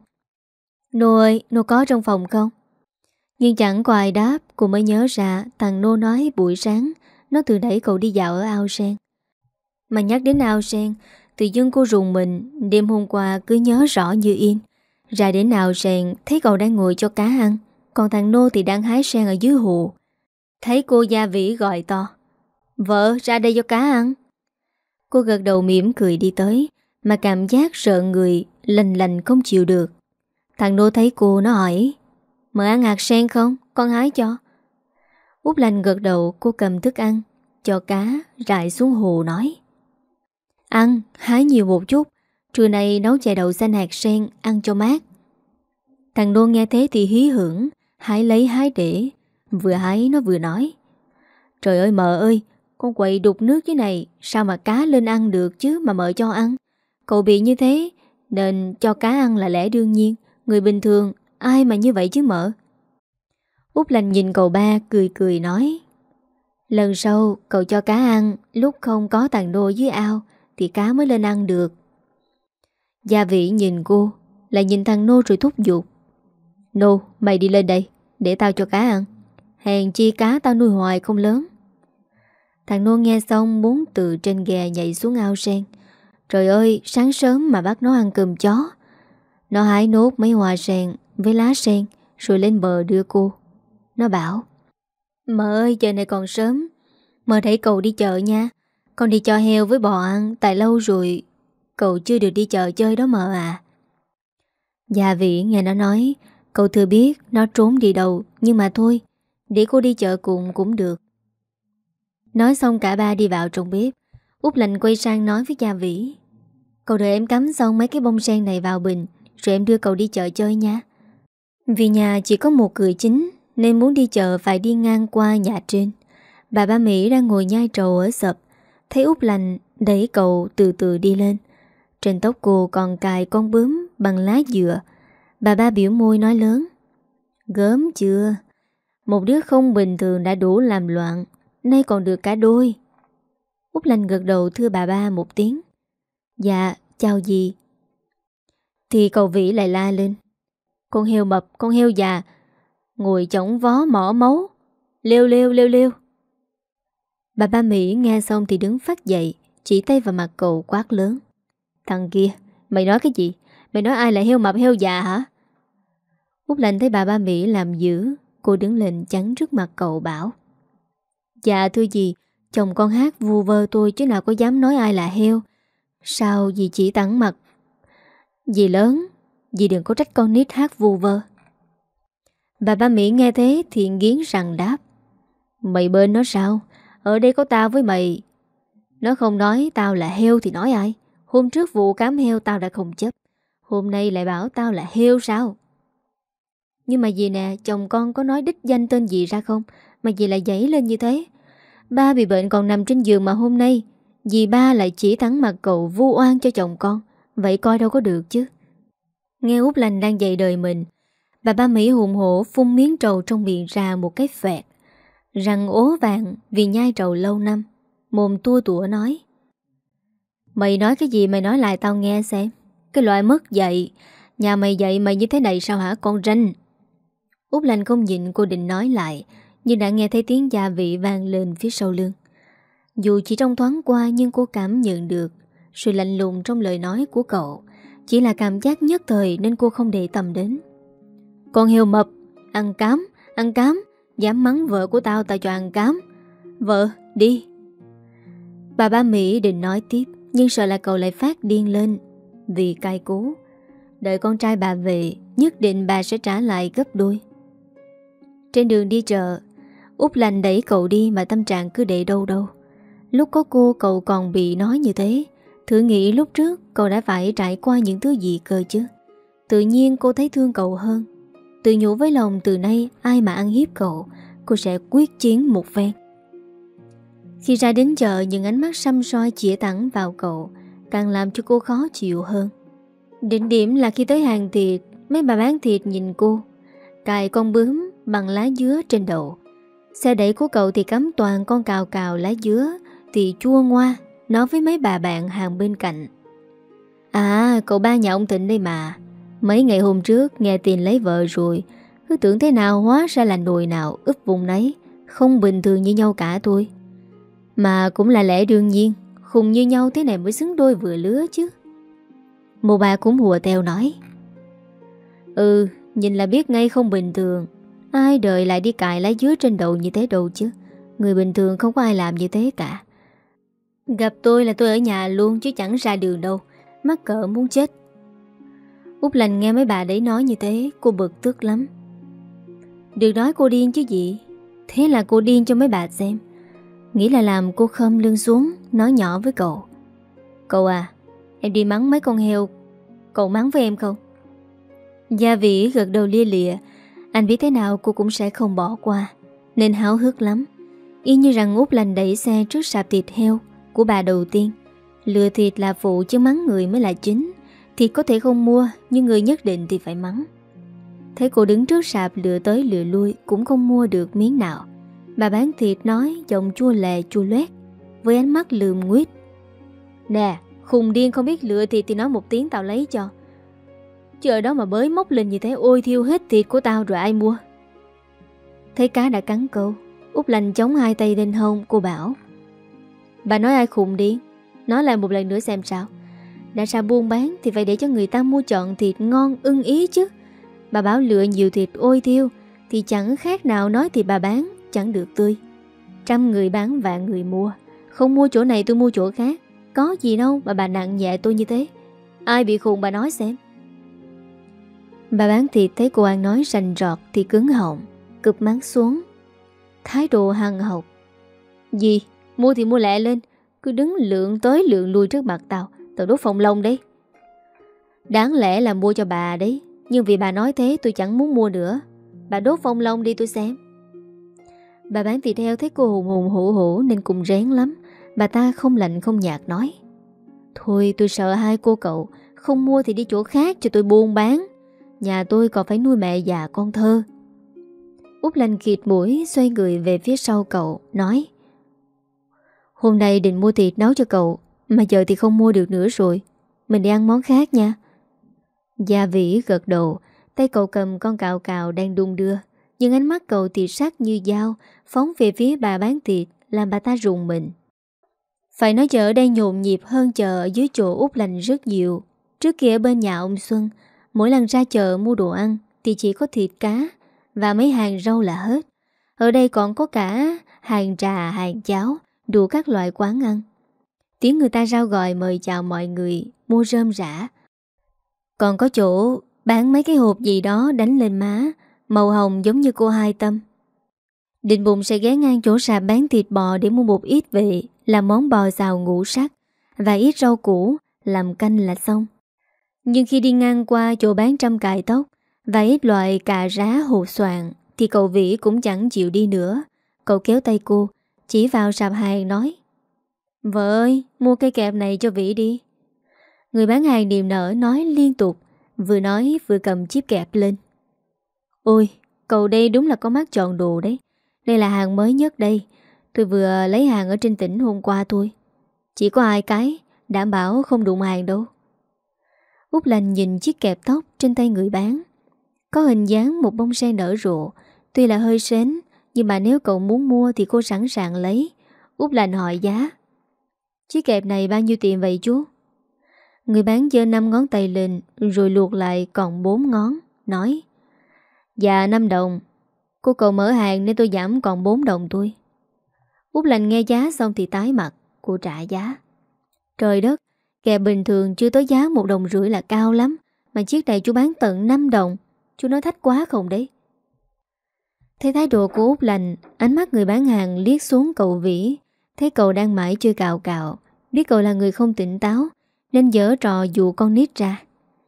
Nô ơi, Nô có trong phòng không? Nhưng chẳng có ai đáp. Cô mới nhớ ra thằng Nô nói buổi sáng nó từ đẩy cậu đi dạo ở ao sen. Mà nhắc đến ao sen, tự dưng cô rùng mình. Đêm hôm qua cứ nhớ rõ như in. Ra đến ao sen thấy cậu đang ngồi cho cá ăn, còn thằng Nô thì đang hái sen ở dưới hồ. Thấy cô Gia Vĩ gọi to: Vợ ra đây cho cá ăn. Cô gật đầu mỉm cười đi tới, mà cảm giác sợ người lành lành không chịu được. Thằng Nô thấy cô nó hỏi: Mợ ăn hạt sen không? Con hái cho. Út Lanh gật đầu. Cô cầm thức ăn cho cá rải xuống hồ nói: Ăn, hái nhiều một chút. Trưa nay nấu chè đậu xanh hạt sen ăn cho mát. Thằng Nô nghe thế thì hí hưởng, hái lấy hái để. Vừa hái nó vừa nói: Trời ơi mợ ơi, con quậy đục nước dưới này, sao mà cá lên ăn được chứ mà mợ cho ăn. Cậu bị như thế nên cho cá ăn là lẽ đương nhiên. Người bình thường ai mà như vậy chứ mợ. Út Lanh nhìn cậu ba cười cười nói: Lần sau cậu cho cá ăn lúc không có thằng Nô dưới ao thì cá mới lên ăn được. Gia Vĩ nhìn cô, lại nhìn thằng Nô rồi thúc giục: Nô, mày đi lên đây, để tao cho cá ăn. Hèn chi cá tao nuôi hoài không lớn. Thằng Nô nghe xong muốn từ trên ghe nhảy xuống ao sen. Trời ơi, sáng sớm mà bắt nó ăn cơm chó. Nó hái nốt mấy hoa sen với lá sen rồi lên bờ đưa cô. Nó bảo: Mợ ơi, giờ này còn sớm, mợ đẩy cậu đi chợ nha. Con đi cho heo với bò ăn, tại lâu rồi cậu chưa được đi chợ chơi đó mợ à. Gia Vĩ nghe nó nói, cậu thừa biết nó trốn đi đâu, nhưng mà thôi, để cô đi chợ cùng cũng được. Nói xong cả ba đi vào trong bếp. Út Lanh quay sang nói với Gia Vĩ: Cậu đợi em cắm xong mấy cái bông sen này vào bình, rồi em đưa cậu đi chợ chơi nha. Vì nhà chỉ có một cửa chính nên muốn đi chợ phải đi ngang qua nhà trên. Bà ba Mỹ đang ngồi nhai trầu ở sập, thấy Út Lành đẩy cậu từ từ đi lên. Trên tóc cô còn cài con bướm bằng lá dừa. Bà ba biểu môi nói lớn: Gớm chưa? Một đứa không bình thường đã đủ làm loạn, nay còn được cả đôi. Út Lành gật đầu thưa bà ba một tiếng. Dạ, chào dì. Thì cậu Vĩ lại la lên: Con heo mập, con heo già, ngồi chổng vó mỏ máu, lêu lêu lêu lêu. Bà ba Mỹ nghe xong thì đứng phát dậy, chỉ tay vào mặt cậu quát lớn: Thằng kia, mày nói cái gì? Mày nói ai là heo mập heo già hả? Út Lành thấy bà ba Mỹ làm dữ, cô đứng lên chắn trước mặt cậu bảo: Dạ thưa dì, chồng con hát vu vơ tôi chứ nào có dám nói ai là heo. Sao dì chỉ tặng mặt? Dì lớn, dì đừng có trách con nít hát vu vơ. Bà ba Mỹ nghe thế thì nghiến răng đáp: Mày bên nó sao? Ở đây có tao với mày. Nó không nói tao là heo thì nói ai? Hôm trước vụ cám heo tao đã không chấp, hôm nay lại bảo tao là heo sao? Nhưng mà dì nè, chồng con có nói đích danh tên dì ra không mà dì lại giãy lên như thế? Ba bị bệnh còn nằm trên giường mà hôm nay dì ba lại chỉ thẳng mặt cậu vu oan cho chồng con. Vậy coi đâu có được chứ. Nghe Út Lành đang dạy đời mình, bà ba Mỹ hùng hổ phun miếng trầu trong miệng ra một cái phẹt, răng ố vàng vì nhai trầu lâu năm. Mồm tua tủa nói: Mày nói cái gì mày nói lại tao nghe xem. Cái loại mất dạy. Nhà mày dạy mày như thế này sao hả con ranh? Út Lành không nhịn, cô định nói lại nhưng đã nghe thấy tiếng gia vị vang lên phía sau lưng. Dù chỉ trong thoáng qua nhưng cô cảm nhận được sự lạnh lùng trong lời nói của cậu. Chỉ là cảm giác nhất thời nên cô không để tâm đến. Con heo mập, ăn cám, ăn cám, dám mắng vợ của tao, tao cho ăn cám. Vợ, đi. Bà ba Mỹ định nói tiếp nhưng sợ là cậu lại phát điên lên vì cay cú. Đợi con trai bà về, nhất định bà sẽ trả lại gấp đôi. Trên đường đi chợ, Út Lành đẩy cậu đi mà tâm trạng cứ để đâu đâu. Lúc có cô cậu còn bị nói như thế. Thử nghĩ lúc trước cậu đã phải trải qua những thứ gì cơ chứ. Tự nhiên cô thấy thương cậu hơn. Tự nhủ với lòng từ nay ai mà ăn hiếp cậu, cô sẽ quyết chiến một phen. Khi ra đến chợ, những ánh mắt săm soi chĩa thẳng vào cậu càng làm cho cô khó chịu hơn. Đỉnh điểm là khi tới hàng thịt, mấy bà bán thịt nhìn cô cài con bướm bằng lá dứa trên đầu. Xe đẩy của cậu thì cắm toàn con cào cào lá dứa thì chua ngoa, nói với mấy bà bạn hàng bên cạnh: À, cậu ba nhà ông Thịnh đây mà. Mấy ngày hôm trước nghe tin lấy vợ rồi, cứ tưởng thế nào hóa ra là nồi nào úp vùng nấy, không bình thường như nhau cả tôi. Mà cũng là lẽ đương nhiên, khùng như nhau thế này mới xứng đôi vừa lứa chứ. Một bà cũng hùa theo nói: Ừ, nhìn là biết ngay không bình thường. Ai đời lại đi cài lá dứa trên đầu như thế đâu chứ. Người bình thường không có ai làm như thế cả. Gặp tôi là tôi ở nhà luôn chứ chẳng ra đường đâu. Mắc cỡ muốn chết. Út Lành nghe mấy bà đấy nói như thế, cô bực tức lắm. Đừng nói cô điên chứ gì. Thế là cô điên cho mấy bà xem. Nghĩ là làm cô khom lưng xuống, nói nhỏ với cậu: Cậu à, em đi mắng mấy con heo, cậu mắng với em không? Gia Vĩ gật đầu lia lịa. Anh biết thế nào cô cũng sẽ không bỏ qua, nên háo hức lắm. Y như rằng Út Lành đẩy xe trước sạp thịt heo của bà đầu tiên. Lừa thịt là phụ chứ mắng người mới là chính. Thịt có thể không mua, nhưng người nhất định thì phải mắng. Thấy cô đứng trước sạp lừa tới lừa lui cũng không mua được miếng nào. Bà bán thịt nói giọng chua lè chua loét, với ánh mắt lườm nguyết: Nè, khùng điên không biết lựa thịt thì nói một tiếng tao lấy cho. Chứ ở đó mà bới móc lên như thế, ôi thiêu hết thịt của tao rồi ai mua. Thấy cá đã cắn câu, Út Lành chống hai tay lên hông. Cô bảo: Bà nói ai khùng điên? Nói lại một lần nữa xem sao. Đã sao buôn bán thì phải để cho người ta mua chọn thịt ngon ưng ý chứ. Bà bảo lựa nhiều thịt ôi thiêu thì chẳng khác nào nói thịt bà bán chẳng được tươi. Trăm người bán vạn người mua. Không mua chỗ này tôi mua chỗ khác. Có gì đâu mà bà nặng nhẹ tôi như thế. Ai bị khùng bà nói xem. Bà bán thịt thấy cô ăn nói rành rọt thì cứng họng, cụp mắt xuống, thái độ hằn học: Gì? Mua thì mua lẹ lên. Cứ đứng lượng tới lượng lui trước mặt tao. Tao đốt phòng lông đấy. Đáng lẽ là mua cho bà đấy, Nhưng vì bà nói thế tôi chẳng muốn mua nữa. Bà đốt phong long đi tôi xem. Bà bán thịt heo thấy cô hùng hùng hổ hổ nên cũng rén lắm. Bà ta không lạnh không nhạt nói: Thôi tôi sợ hai cô cậu, không mua thì đi chỗ khác cho tôi buôn bán. Nhà tôi còn phải nuôi mẹ già con thơ. Út Lành khịt mũi xoay người về phía sau cậu, nói: Hôm nay định mua thịt nấu cho cậu, mà giờ thì không mua được nữa rồi. Mình đi ăn món khác nha. Gia Vĩ gật đầu. Tay cậu cầm con cào cào đang đung đưa, nhưng ánh mắt cậu thì sắc như dao, phóng về phía bà bán thịt, làm bà ta rùng mình. Phải nói chợ ở đây nhộn nhịp hơn chợ ở dưới chỗ Út Lành rất nhiều. Trước kia ở bên nhà ông Xuân, mỗi lần ra chợ mua đồ ăn thì chỉ có thịt cá và mấy hàng rau là hết. Ở đây còn có cả hàng trà, hàng cháo, đủ các loại quán ăn. Tiếng người ta rao gọi mời chào mọi người mua rơm rã. Còn có chỗ bán mấy cái hộp gì đó đánh lên má, màu hồng giống như cô Hai Tâm. Định bụng sẽ ghé ngang chỗ sạp bán thịt bò để mua một ít về làm món bò xào ngũ sắc và ít rau củ làm canh là xong. Nhưng khi đi ngang qua chỗ bán trăm cải tóc và ít loại cà rá hồ xoàn thì cậu Vĩ cũng chẳng chịu đi nữa. Cậu kéo tay cô, chỉ vào sạp hàng nói: Vợ ơi, mua cây kẹp này cho Vĩ đi. Người bán hàng niềm nở nói liên tục, vừa nói vừa cầm chiếc kẹp lên. Ôi, cậu đây đúng là có mắt chọn đồ đấy. Đây là hàng mới nhất đây. Tôi vừa lấy hàng ở trên tỉnh hôm qua thôi. Chỉ có hai cái, đảm bảo không đụng hàng đâu. Út Lành nhìn chiếc kẹp tóc trên tay người bán. Có hình dáng một bông sen nở rộ. Tuy là hơi sến, nhưng mà nếu cậu muốn mua thì cô sẵn sàng lấy. Út Lành hỏi giá. Chiếc kẹp này bao nhiêu tiền vậy chú? Người bán giơ năm ngón tay lên rồi luộc lại còn bốn ngón, nói: Dạ năm đồng. Cô cậu mở hàng nên tôi giảm còn bốn đồng thôi. Út Lành nghe giá xong thì tái mặt. Cô trả giá. Trời đất, kẹp bình thường chưa tới giá một đồng rưỡi là cao lắm, mà chiếc này chú bán tận năm đồng. Chú nói thách quá không đấy? Thấy thái độ của Út Lành, ánh mắt người bán hàng liếc xuống cậu Vĩ. Thấy cậu đang mãi chơi cào cào, biết cậu là người không tỉnh táo nên giở trò dụ con nít ra.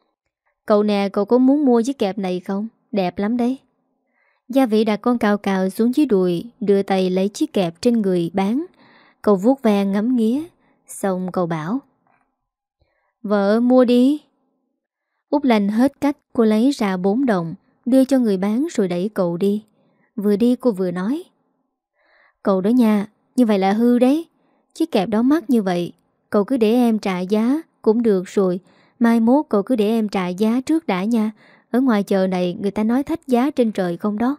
Cậu nè, cậu có muốn mua chiếc kẹp này không? Đẹp lắm đấy. Gia Vĩ đặt con cào cào xuống dưới đùi, đưa tay lấy chiếc kẹp trên người bán. Cậu vuốt ve ngắm nghía, xong cậu bảo: Vợ mua đi. Út Lành hết cách, cô lấy ra bốn đồng, đưa cho người bán rồi đẩy cậu đi. Vừa đi cô vừa nói: Cậu đó nha, như vậy là hư đấy. Chiếc kẹp đó mắc như vậy, cậu cứ để em trả giá cũng được rồi. Mai mốt cậu cứ để em trả giá trước đã nha. Ở ngoài chợ này người ta nói thách giá trên trời không đó.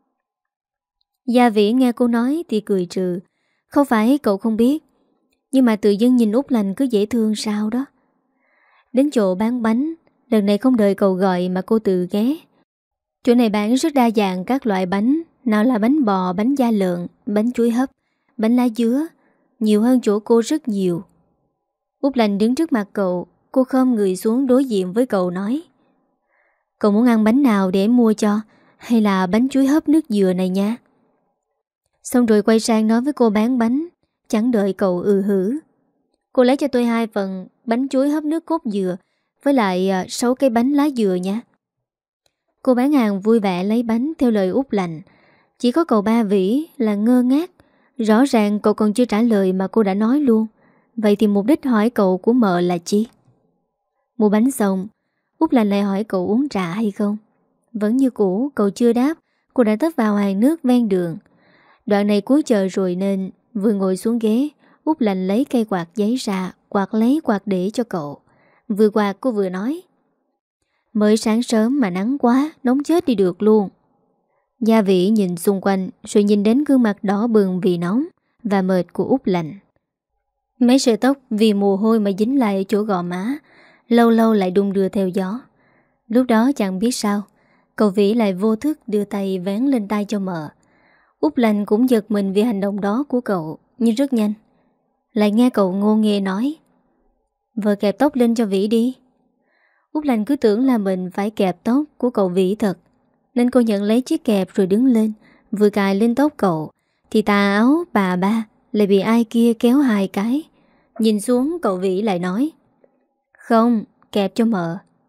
Gia Vĩ nghe cô nói thì cười trừ. Không phải cậu không biết, nhưng mà tự dưng nhìn Út Lành cứ dễ thương sao đó. Đến chỗ bán bánh, lần này không đợi cậu gọi mà cô tự ghé. Chỗ này bán rất đa dạng các loại bánh. Nào là bánh bò, bánh da lợn, bánh chuối hấp, bánh lá dứa. Nhiều hơn chỗ cô rất nhiều. Út Lành đứng trước mặt cậu. Cô khom người xuống đối diện với cậu nói: Cậu muốn ăn bánh nào để em mua cho? Hay là bánh chuối hấp nước dừa này nha? Xong rồi quay sang nói với cô bán bánh. Chẳng đợi cậu ừ hử. Cô lấy cho tôi hai phần bánh chuối hấp nước cốt dừa, với lại sáu cây bánh lá dừa nha. Cô bán hàng vui vẻ lấy bánh theo lời Út Lành. Chỉ có cậu Ba Vĩ là ngơ ngác. Rõ ràng cậu còn chưa trả lời mà cô đã nói luôn. Vậy thì mục đích hỏi cậu của mợ là chi? Mua bánh xong, Út Lành lại hỏi cậu uống trà hay không. Vẫn như cũ, cậu chưa đáp. Cô đã tấp vào hàng nước ven đường. Đoạn này cuối chờ rồi nên vừa ngồi xuống ghế, Út Lành lấy cây quạt giấy ra, quạt lấy quạt để cho cậu. Vừa quạt cô vừa nói: Mới sáng sớm mà nắng quá, nóng chết đi được luôn. Gia Vĩ nhìn xung quanh rồi nhìn đến gương mặt đỏ bừng vì nóng và mệt của Út Lành. Mấy sợi tóc vì mồ hôi mà dính lại ở chỗ gò má, lâu lâu lại đung đưa theo gió. Lúc đó chẳng biết sao, cậu Vĩ lại vô thức đưa tay vén lên tay cho mợ. Út Lành cũng giật mình vì hành động đó của cậu, nhưng rất nhanh lại nghe cậu ngô nghê nói: Vợ kẹp tóc lên cho Vĩ đi. Út Lành cứ tưởng là mình phải kẹp tóc của cậu Vĩ thật, nên cô nhận lấy chiếc kẹp rồi đứng lên. Vừa cài lên tóc cậu thì tà áo bà ba lại bị ai kia kéo hai cái. Nhìn xuống cậu Vĩ lại nói: Không, kẹp cho mợ.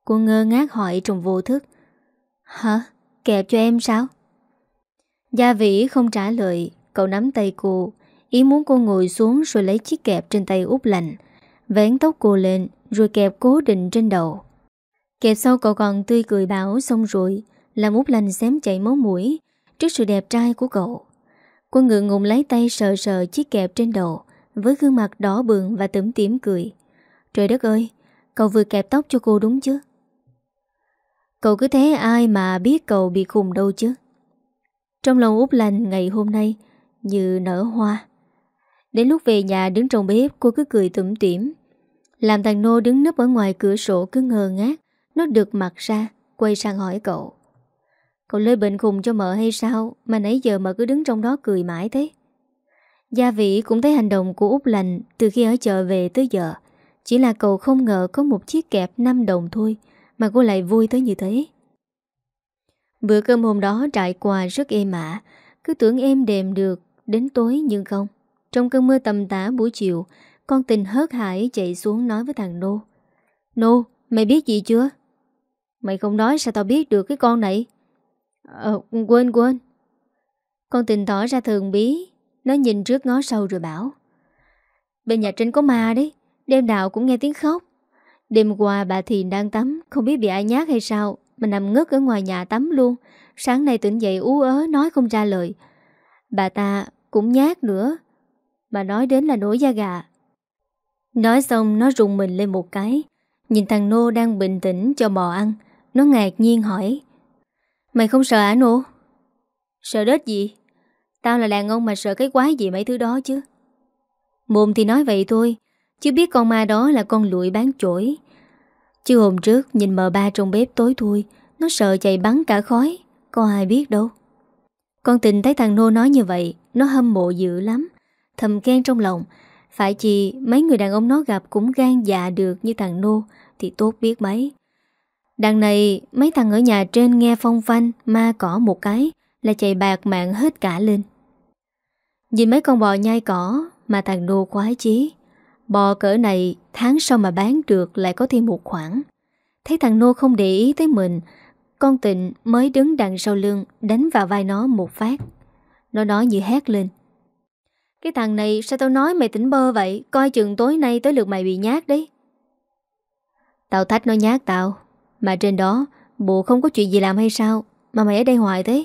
Cô ngơ ngác hỏi trong vô thức. Hả? Kẹp cho em sao? Gia Vĩ không trả lời. Cậu nắm tay cô, ý muốn cô ngồi xuống rồi lấy chiếc kẹp trên tay Út Lành, vén tóc cô lên rồi kẹp cố định trên đầu. Kẹp sau cậu còn tươi cười bảo xong rồi, làm Út Lành xém chảy máu mũi trước sự đẹp trai của cậu. Cô ngượng ngùng lấy tay sờ sờ chiếc kẹp trên đầu với gương mặt đỏ bừng và tủm tỉm cười. Trời đất ơi, cậu vừa kẹp tóc cho cô đúng chứ? Cậu cứ thế ai mà biết cậu bị khùng đâu chứ. Trong lòng Út Lành ngày hôm nay như nở hoa. Đến lúc về nhà đứng trong bếp, cô cứ cười tủm tỉm. Làm thằng Nô đứng nấp ở ngoài cửa sổ cứ ngơ ngác. Nó đực mặt ra, quay sang hỏi cậu. Cậu lơi bệnh khùng cho mợ hay sao mà nãy giờ mợ cứ đứng trong đó cười mãi thế? Gia Vĩ cũng thấy hành động của Út Lành từ khi ở chợ về tới giờ. Chỉ là cậu không ngờ có một chiếc kẹp năm đồng thôi mà cô lại vui tới như thế. Bữa cơm hôm đó trải qua rất êm ả. Cứ tưởng êm đềm được đến tối nhưng không. Trong cơn mưa tầm tã buổi chiều, con Tình hớt hải chạy xuống nói với thằng Nô. Nô, mày biết gì chưa? Mày không nói sao tao biết được cái con này? Ờ, quên quên. Con Tình tỏ ra thường bí. Nó nhìn trước ngó sau rồi bảo. Bên nhà trên có ma đấy. Đêm nào cũng nghe tiếng khóc. Đêm qua bà Thiền đang tắm, không biết bị ai nhát hay sao mà nằm ngất ở ngoài nhà tắm luôn. Sáng nay tỉnh dậy ú ớ nói không ra lời. Bà ta cũng nhát nữa, mà nói đến là nổi da gà. Nói xong nó rùng mình lên một cái. Nhìn thằng Nô đang bình tĩnh cho bò ăn. Nó ngạc nhiên hỏi. Mày không sợ hả Nô? Sợ đết gì? Tao là đàn ông mà sợ cái quái gì mấy thứ đó chứ. Mồm thì nói vậy thôi, chứ biết con ma đó là con lụi bán chổi. Chứ hôm trước nhìn mờ ba trong bếp tối thui, nó sợ chạy bắn cả khói. Có ai biết đâu. Con Tình thấy thằng Nô nói như vậy, nó hâm mộ dữ lắm. Thầm khen trong lòng. Phải chi mấy người đàn ông nó gặp cũng gan dạ được như thằng Nô thì tốt biết mấy. Đằng này mấy thằng ở nhà trên nghe phong phanh ma cỏ một cái là chạy bạc mạng hết cả lên. Nhìn mấy con bò nhai cỏ mà thằng Nô khoái chí. Bò cỡ này tháng sau mà bán được lại có thêm một khoản. Thấy thằng Nô không để ý tới mình, con Tịnh mới đứng đằng sau lưng đánh vào vai nó một phát. Nó nói như hét lên. Cái thằng này sao tao nói mày tỉnh bơ vậy? Coi chừng tối nay tới lượt mày bị nhát đấy. Tao thách nó nhát tao. Mà trên đó bộ không có chuyện gì làm hay sao mà mày ở đây hoài thế?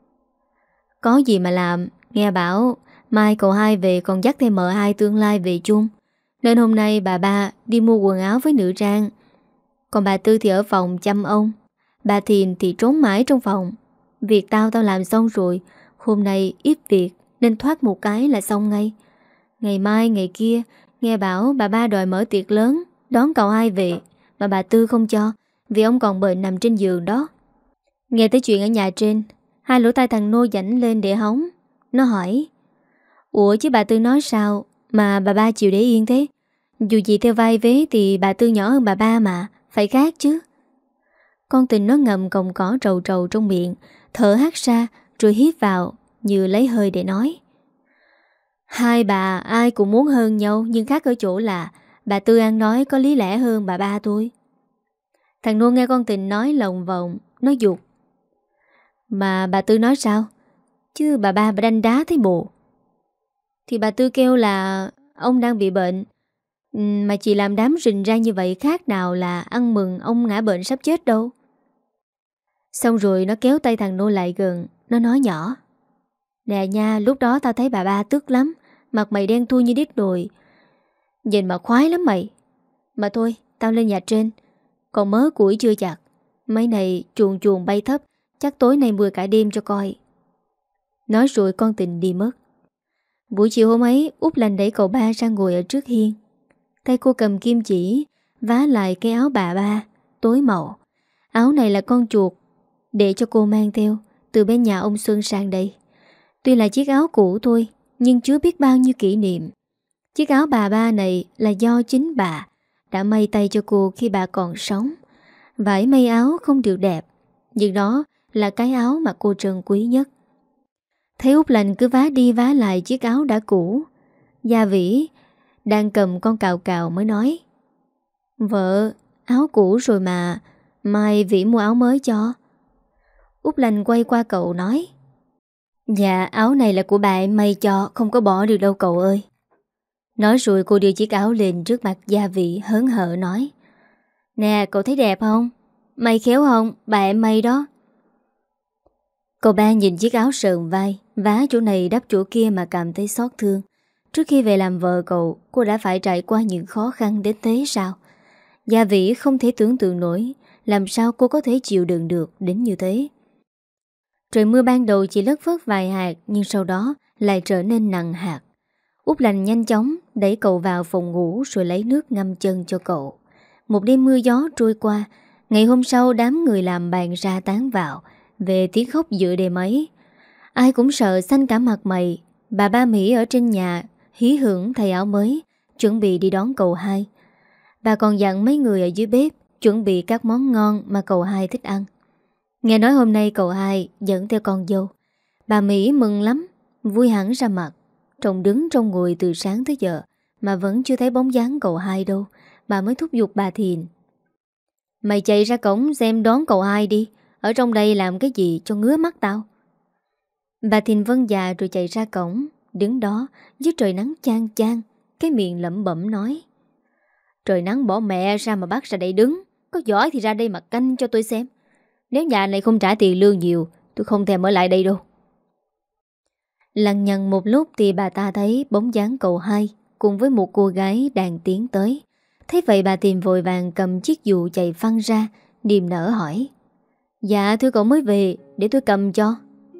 Có gì mà làm. Nghe bảo mai cậu hai về còn dắt thêm mợ hai tương lai về chung. Nên hôm nay bà ba đi mua quần áo với nữ trang. Còn bà Tư thì ở phòng chăm ông. Bà Thiền thì trốn mãi trong phòng. Việc tao tao làm xong rồi. Hôm nay ít việc nên thoát một cái là xong ngay. Ngày mai ngày kia nghe bảo bà ba đòi mở tiệc lớn đón cậu hai về, mà bà Tư không cho vì ông còn bệnh nằm trên giường đó. Nghe tới chuyện ở nhà trên, hai lỗ tai thằng Nô dãnh lên để hóng. Nó hỏi. Ủa chứ bà Tư nói sao mà bà ba chịu để yên thế? Dù gì theo vai vế thì bà Tư nhỏ hơn bà ba mà, phải khác chứ. Con Tình nó ngầm còng cỏ trầu trầu trong miệng, thở hắt ra rồi hít vào như lấy hơi để nói. Hai bà ai cũng muốn hơn nhau, nhưng khác ở chỗ là bà Tư ăn nói có lý lẽ hơn bà ba thôi. Thằng Nô nghe con Tình nói lồng vòng, nó giục. Mà bà Tư nói sao? Chứ bà ba bà đanh đá thấy bộ. Thì bà Tư kêu là ông đang bị bệnh, mà chị làm đám rình ra như vậy khác nào là ăn mừng ông ngã bệnh sắp chết đâu. Xong rồi nó kéo tay thằng Nô lại gần. Nó nói nhỏ. Nè nha, lúc đó tao thấy bà ba tức lắm. Mặt mày đen thui như đít đồi. Nhìn mà khoái lắm mày. Mà thôi, tao lên nhà trên. Còn mớ củi chưa chặt. Mấy này chuồn chuồn bay thấp. Chắc tối nay mưa cả đêm cho coi. Nói rồi con Tình đi mất. Buổi chiều hôm ấy, Út Lành đẩy cậu ba ra ngồi ở trước hiên. Tay cô cầm kim chỉ vá lại cái áo bà ba tối màu. Áo này là con chuột để cho cô mang theo từ bên nhà ông Xuân sang đây. Tuy là chiếc áo cũ thôi, nhưng chứa biết bao nhiêu kỷ niệm. Chiếc áo bà ba này là do chính bà đã may tay cho cô khi bà còn sống. Vải may áo không được đẹp, nhưng đó là cái áo mà cô trân quý nhất. Thấy Út Lành cứ vá đi vá lại chiếc áo đã cũ, Gia Vĩ đang cầm con cào cào mới nói. Vợ, áo cũ rồi mà Mai Vĩ mua áo mới cho. Út Lành quay qua cậu nói: Dạ áo này là của bà em may cho, không có bỏ được đâu cậu ơi. Nói rồi cô đưa chiếc áo lên trước mặt Gia Vĩ hớn hở nói: Nè cậu thấy đẹp không? May khéo không? Bà em may đó. Cậu ba nhìn chiếc áo sờn vai, vá chỗ này đắp chỗ kia mà cảm thấy xót thương. Trước khi về làm vợ cậu, cô đã phải trải qua những khó khăn đến thế sao? Gia Vĩ không thể tưởng tượng nổi làm sao cô có thể chịu đựng được đến như thế. Trời mưa ban đầu chỉ lất phất vài hạt, nhưng sau đó lại trở nên nặng hạt. Út Lành nhanh chóng đẩy cậu vào phòng ngủ rồi lấy nước ngâm chân cho cậu. Một đêm mưa gió trôi qua. Ngày hôm sau đám người làm bàn ra tán vào về tiếng khóc giữa đêm ấy. Ai cũng sợ xanh cả mặt mày. Bà Ba Mỹ ở trên nhà hí hưởng thay áo mới, chuẩn bị đi đón cậu hai. Bà còn dặn mấy người ở dưới bếp chuẩn bị các món ngon mà cậu hai thích ăn. Nghe nói hôm nay cậu hai dẫn theo con dâu. Bà Mỹ mừng lắm, vui hẳn ra mặt. Trông đứng trong ngồi từ sáng tới giờ mà vẫn chưa thấy bóng dáng cậu hai đâu. Bà mới thúc giục bà Thiền: Mày chạy ra cổng xem đón cậu hai đi. Ở trong đây làm cái gì cho ngứa mắt tao. Bà Thiền vâng dạ rồi chạy ra cổng. Đứng đó dưới trời nắng chang chang, cái miệng lẩm bẩm nói: Trời nắng bỏ mẹ ra mà bắt ra đây đứng. Có giỏi thì ra đây mà canh cho tôi xem. Nếu nhà này không trả tiền lương nhiều, tôi không thèm ở lại đây đâu. Lằng nhằng một lúc thì bà ta thấy bóng dáng cậu hai cùng với một cô gái đang tiến tới. Thế vậy bà Thiền vội vàng cầm chiếc dù chạy phăng ra, niềm nở hỏi: Dạ thưa cậu mới về, để tôi cầm cho.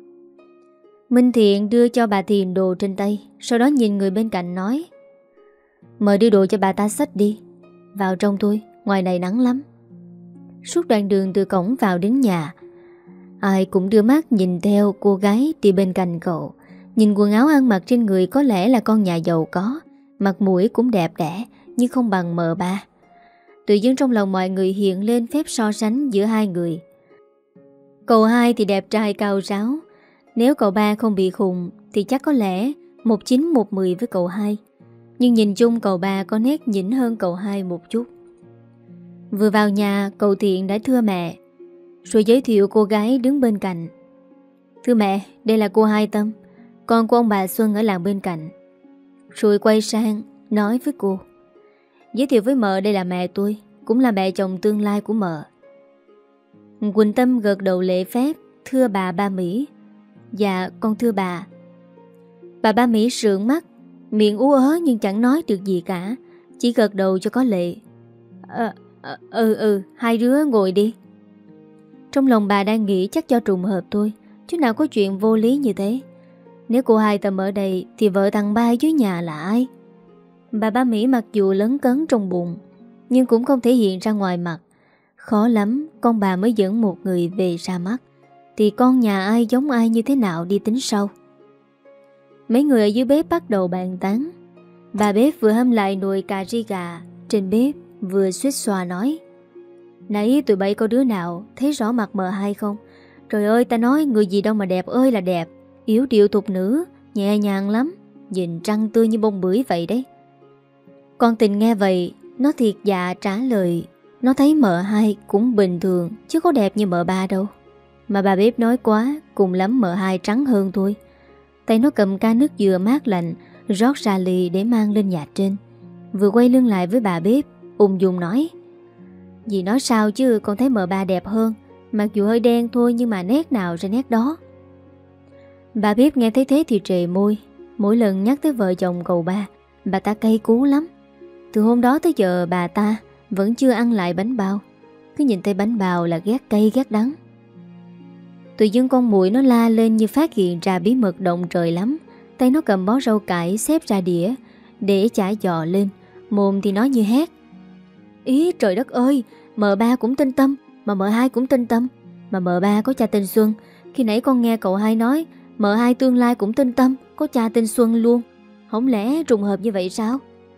Minh Thiện đưa cho bà Thiền đồ trên tay, sau đó nhìn người bên cạnh nói: Mời đưa đồ cho bà ta xách đi. Vào trong tôi, ngoài này nắng lắm. Suốt đoạn đường từ cổng vào đến nhà, ai cũng đưa mắt nhìn theo cô gái đi bên cạnh cậu. Nhìn quần áo ăn mặc trên người có lẽ là con nhà giàu có, mặt mũi cũng đẹp đẽ, nhưng không bằng mợ ba. Tự dưng trong lòng mọi người hiện lên phép so sánh giữa hai người. Cậu hai thì đẹp trai cao ráo. Nếu cậu ba không bị khùng thì chắc có lẽ một chín một mười với cậu hai. Nhưng nhìn chung cậu ba có nét nhỉnh hơn cậu hai một chút. Vừa vào nhà, cậu Thiện đã thưa mẹ, rồi giới thiệu cô gái đứng bên cạnh: Thưa mẹ, đây là cô Hai Tâm, con của ông bà Xuân ở làng bên cạnh. Rồi quay sang nói với cô: Giới thiệu với mợ, đây là mẹ tôi, cũng là mẹ chồng tương lai của mợ. Quỳnh Tâm gật đầu lễ phép, thưa bà Ba Mỹ. Dạ con thưa bà. Bà Ba Mỹ sượng mắt, miệng ú ớ nhưng chẳng nói được gì cả, chỉ gật đầu cho có lệ. Ờ, ờ, ừ ừ, hai đứa ngồi đi. Trong lòng bà đang nghĩ chắc cho trùng hợp thôi, chứ nào có chuyện vô lý như thế. Nếu cô Hai Tâm ở đây thì vợ thằng Ba dưới nhà là ai? Bà Ba Mỹ mặc dù lấn cấn trong bụng, nhưng cũng không thể hiện ra ngoài mặt. Khó lắm con bà mới dẫn một người về ra mắt, thì con nhà ai giống ai như thế nào đi tính sau. Mấy người ở dưới bếp bắt đầu bàn tán. Bà bếp vừa hâm lại nồi cà ri gà trên bếp, vừa suýt xoa nói: Nãy tụi bay có đứa nào thấy rõ mặt mợ hai không? Trời ơi, ta nói người gì đâu mà đẹp ơi là đẹp, yếu điệu thục nữ, nhẹ nhàng lắm, nhìn trăng tươi như bông bưởi vậy đấy. Con Tình nghe vậy, nó thiệt dạ trả lời: Nó thấy mợ hai cũng bình thường, chứ có đẹp như mợ ba đâu. Mà bà bếp nói quá, cùng lắm mợ hai trắng hơn thôi. Tay nó cầm ca nước dừa mát lạnh, rót ra ly để mang lên nhà trên. Vừa quay lưng lại với bà bếp, ung dung nói: Dì nói sao chứ, con thấy mợ ba đẹp hơn. Mặc dù hơi đen thôi nhưng mà nét nào ra nét đó. Bà bếp nghe thấy thế thì trề môi. Mỗi lần nhắc tới vợ chồng cậu ba, bà ta cay cú lắm. Từ hôm đó tới giờ bà ta vẫn chưa ăn lại bánh bao. Cứ nhìn thấy bánh bao là ghét cay ghét đắng. Tự dưng con muội nó la lên như phát hiện ra bí mật động trời lắm. Tay nó cầm bó rau cải xếp ra đĩa để chả giò lên, mồm thì nói như hét: Ý trời đất ơi, mợ ba cũng tên Tâm, mà mợ hai cũng tên Tâm, mà mợ ba có cha tên Xuân. Khi nãy con nghe cậu hai nói mợ hai tương lai cũng tên Tâm, có cha tên Xuân luôn. Không lẽ trùng hợp như vậy sao?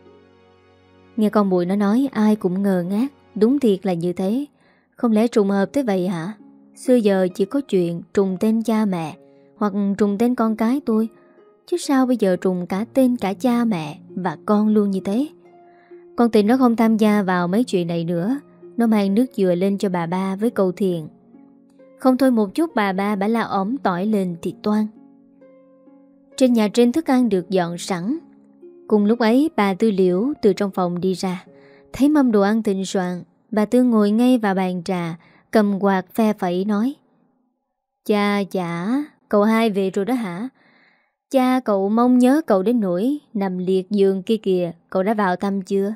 Nghe con muội nó nói ai cũng ngờ ngác. Đúng thiệt là như thế. Không lẽ trùng hợp tới vậy hả? Xưa giờ chỉ có chuyện trùng tên cha mẹ hoặc trùng tên con cái tôi, chứ sao bây giờ trùng cả tên cả cha mẹ và con luôn như thế? Con Tình nó không tham gia vào mấy chuyện này nữa. Nó mang nước dừa lên cho bà ba với cầu thiện. Không thôi một chút bà ba bà la ỏm tỏi lên thì toan. Trên nhà trên thức ăn được dọn sẵn. Cùng lúc ấy bà Tư Liễu từ trong phòng đi ra. Thấy mâm đồ ăn thịnh soạn, bà Tư ngồi ngay vào bàn trà, cầm quạt phe phẩy nói: Cha chả, cậu hai về rồi đó hả? Cha cậu mong nhớ cậu đến nỗi nằm liệt giường kia kìa, cậu đã vào thăm chưa?